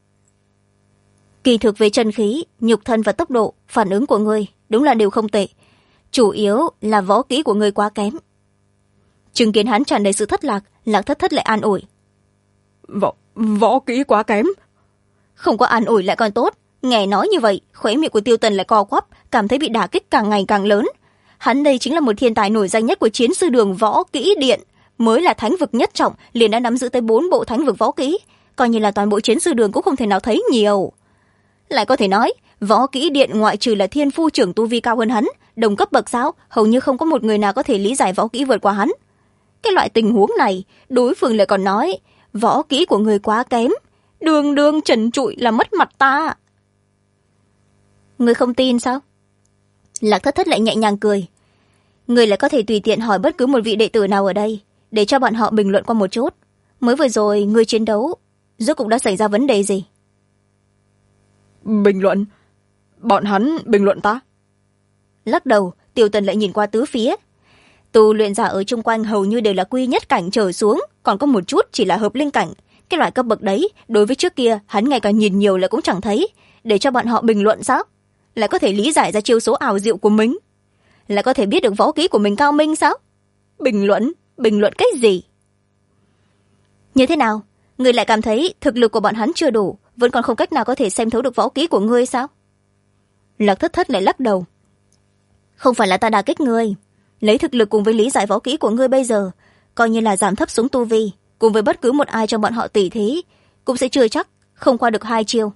Kỳ thực về chân khí, nhục thân và tốc độ, phản ứng của ngươi đúng là đều không tệ. Chủ yếu là võ kỹ của ngươi quá kém. Chứng kiến hắn tràn đầy sự thất lạc, Lạc Thất Thất lại an ủi. Võ kỹ quá kém? Không có an ủi lại còn tốt. Nghe nói như vậy, khóe miệng của Tiêu Tần lại co quắp, cảm thấy bị đả kích càng ngày càng lớn. Hắn đây chính là một thiên tài nổi danh nhất của chiến sư đường võ kỹ điện, mới là thánh vực nhất trọng, liền đã nắm giữ tới 4 bộ thánh vực võ kỹ, coi như là toàn bộ chiến sư đường cũng không thể nào thấy nhiều. Lại có thể nói, võ kỹ điện ngoại trừ là thiên phu trưởng tu vi cao hơn hắn, đồng cấp bậc giáo, hầu như không có một người nào có thể lý giải võ kỹ vượt qua hắn. Cái loại tình huống này, đối phương lại còn nói, võ kỹ của người quá kém, đường đường trần trụi là mất mặt ta. Người không tin sao? Lạc Thất Thất lại nhẹ nhàng cười. Người lại có thể tùy tiện hỏi bất cứ một vị đệ tử nào ở đây, để cho bọn họ bình luận qua một chút. Mới vừa rồi, người chiến đấu, rốt cuộc đã xảy ra vấn đề gì? Bình luận? Bọn hắn bình luận ta? Lắc đầu, Tiêu Tần lại nhìn qua tứ phía. Tu luyện giả ở chung quanh hầu như đều là quy nhất cảnh trở xuống, còn có một chút chỉ là hợp linh cảnh. Cái loại cấp bậc đấy, đối với trước kia, hắn ngay cả nhìn nhiều lại cũng chẳng thấy. Để cho bọn họ bình luận sao? Lại có thể lý giải ra chiêu số ảo diệu của mình? Lại có thể biết được võ kỹ của mình cao minh sao? Bình luận? Bình luận cái gì? Như thế nào? Người lại cảm thấy thực lực của bọn hắn chưa đủ, vẫn còn không cách nào có thể xem thấu được võ kỹ của ngươi sao? Lạc Thất Thất lại lắc đầu. Không phải là ta đả kích ngươi. Lấy thực lực cùng với lý giải võ kỹ của ngươi bây giờ, coi như là giảm thấp xuống tu vi, cùng với bất cứ một ai trong bọn họ tỉ thí, cũng sẽ chưa chắc không qua được 2 chiêu.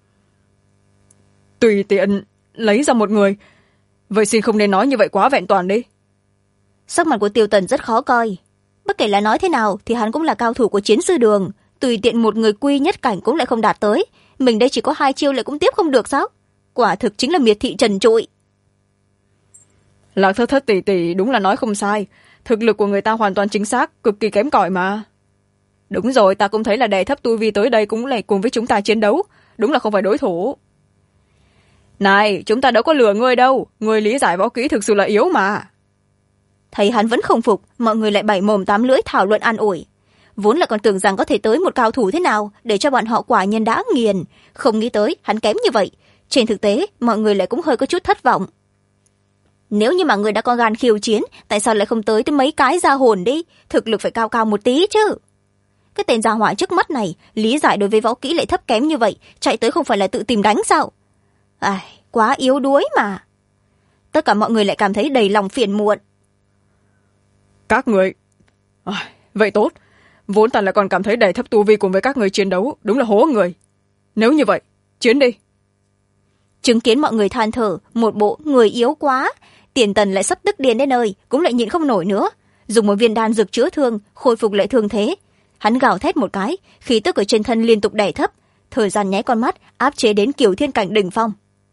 Tùy tiện lấy ra một người, vậy xin không nên nói như vậy quá vẹn toàn đi. Sắc mặt của Tiêu Tần rất khó coi. Bất kể là nói thế nào thì hắn cũng là cao thủ của chiến sư đường, tùy tiện một người quy nhất cảnh cũng lại không đạt tới, mình đây chỉ có 2 chiêu lại cũng tiếp không được sao? Quả thực chính là miệt thị trần trụi. Lạc Thất Thất tỷ tỷ đúng là nói không sai, thực lực của người ta hoàn toàn chính xác, cực kỳ kém cỏi mà. Đúng rồi, ta cũng thấy là đè thấp tu vi tới đây cũng lại cùng với chúng ta chiến đấu, đúng là không phải đối thủ. Này, chúng ta đâu có lừa ngươi đâu, ngươi lý giải võ kỹ thực sự là yếu mà. Thấy hắn vẫn không phục, mọi người lại bảy mồm tám lưỡi thảo luận an ủi. Vốn là còn tưởng rằng có thể tới một cao thủ thế nào, để cho bọn họ quả nhân đã nghiền, không nghĩ tới hắn kém như vậy. Trên thực tế, mọi người lại cũng hơi có chút thất vọng. Nếu như mà người đã có gan khiêu chiến, tại sao lại không tới mấy cái ra hồn đi, thực lực phải cao cao một tí chứ. Cái tên gia hỏa trước mắt này, lý giải đối với võ kỹ lại thấp kém như vậy, chạy tới không phải là tự tìm đánh sao? Ai, quá yếu đuối mà. Tất cả mọi người lại cảm thấy đầy lòng phiền muộn. Các người... vậy tốt, vốn ta lại còn cảm thấy đầy thấp tu vi cùng với các người chiến đấu, đúng là hố người. Nếu như vậy, chiến đi. Chứng kiến mọi người than thở, một bộ người yếu quá, Tiền Tần lại sắp tức điên đến nơi, cũng lại nhịn không nổi nữa. Dùng một viên đan dược chữa thương, khôi phục lại thương thế. Hắn gào thét một cái, khí tức ở trên thân liên tục đẩy thấp, thời gian nháy con mắt, áp chế đến Kiều Thiên cảnh đỉnh phong.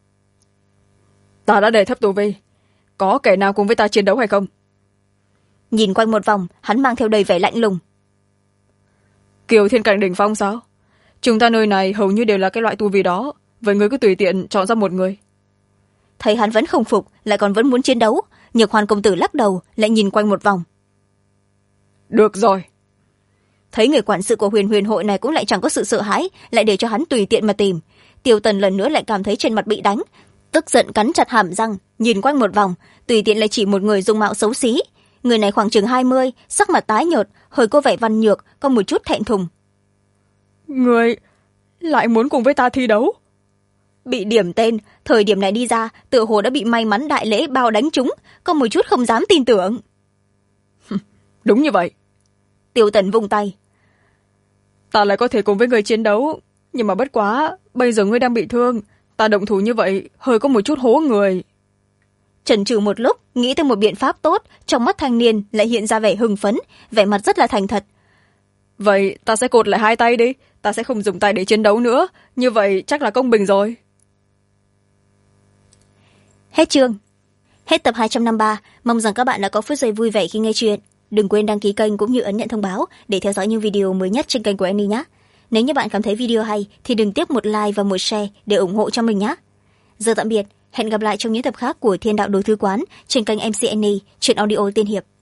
Ta đã đẩy thấp tu vi, có kẻ nào cùng với ta chiến đấu hay không? Nhìn quanh một vòng, hắn mang theo đầy vẻ lạnh lùng. Kiều Thiên cảnh đỉnh phong sao? Chúng ta nơi này hầu như đều là cái loại tu vi đó, vậy ngươi cứ tùy tiện chọn ra một người. Thấy hắn vẫn không phục, lại còn vẫn muốn chiến đấu, Nhược Hoàn công tử lắc đầu, lại nhìn quanh một vòng. Được rồi. Thấy người quản sự của Huyền Huyền hội này cũng lại chẳng có sự sợ hãi, lại để cho hắn tùy tiện mà tìm. Tiêu Tần lần nữa lại cảm thấy trên mặt bị đánh, tức giận cắn chặt hàm răng, nhìn quanh một vòng, tùy tiện lại chỉ một người dung mạo xấu xí. Người này khoảng chừng 20, sắc mặt tái nhợt, hơi có vẻ văn nhược, có một chút thẹn thùng. Người lại muốn cùng với ta thi đấu? Bị điểm tên, thời điểm này đi ra, tựa hồ đã bị may mắn đại lễ bao đánh trúng, có một chút không dám tin tưởng. Đúng như vậy. Tiêu Tần vung tay. Ta lại có thể cùng với người chiến đấu, nhưng mà bất quá, bây giờ ngươi đang bị thương, ta động thủ như vậy, hơi có một chút hố người. Chần chừ một lúc, nghĩ tới một biện pháp tốt, trong mắt thanh niên lại hiện ra vẻ hưng phấn, vẻ mặt rất là thành thật. Vậy ta sẽ cột lại 2 tay đi, ta sẽ không dùng tay để chiến đấu nữa, như vậy chắc là công bình rồi. Hết chương. Hết tập 253, mong rằng các bạn đã có phút giây vui vẻ khi nghe chuyện. Đừng quên đăng ký kênh cũng như ấn nhận thông báo để theo dõi những video mới nhất trên kênh của Annie nhé. Nếu như bạn cảm thấy video hay thì đừng tiếc một like và một share để ủng hộ cho mình nhé. Giờ tạm biệt, hẹn gặp lại trong những tập khác của Thiên Đạo Đồ Thư Quán trên kênh MC Annie, truyện audio tiên hiệp.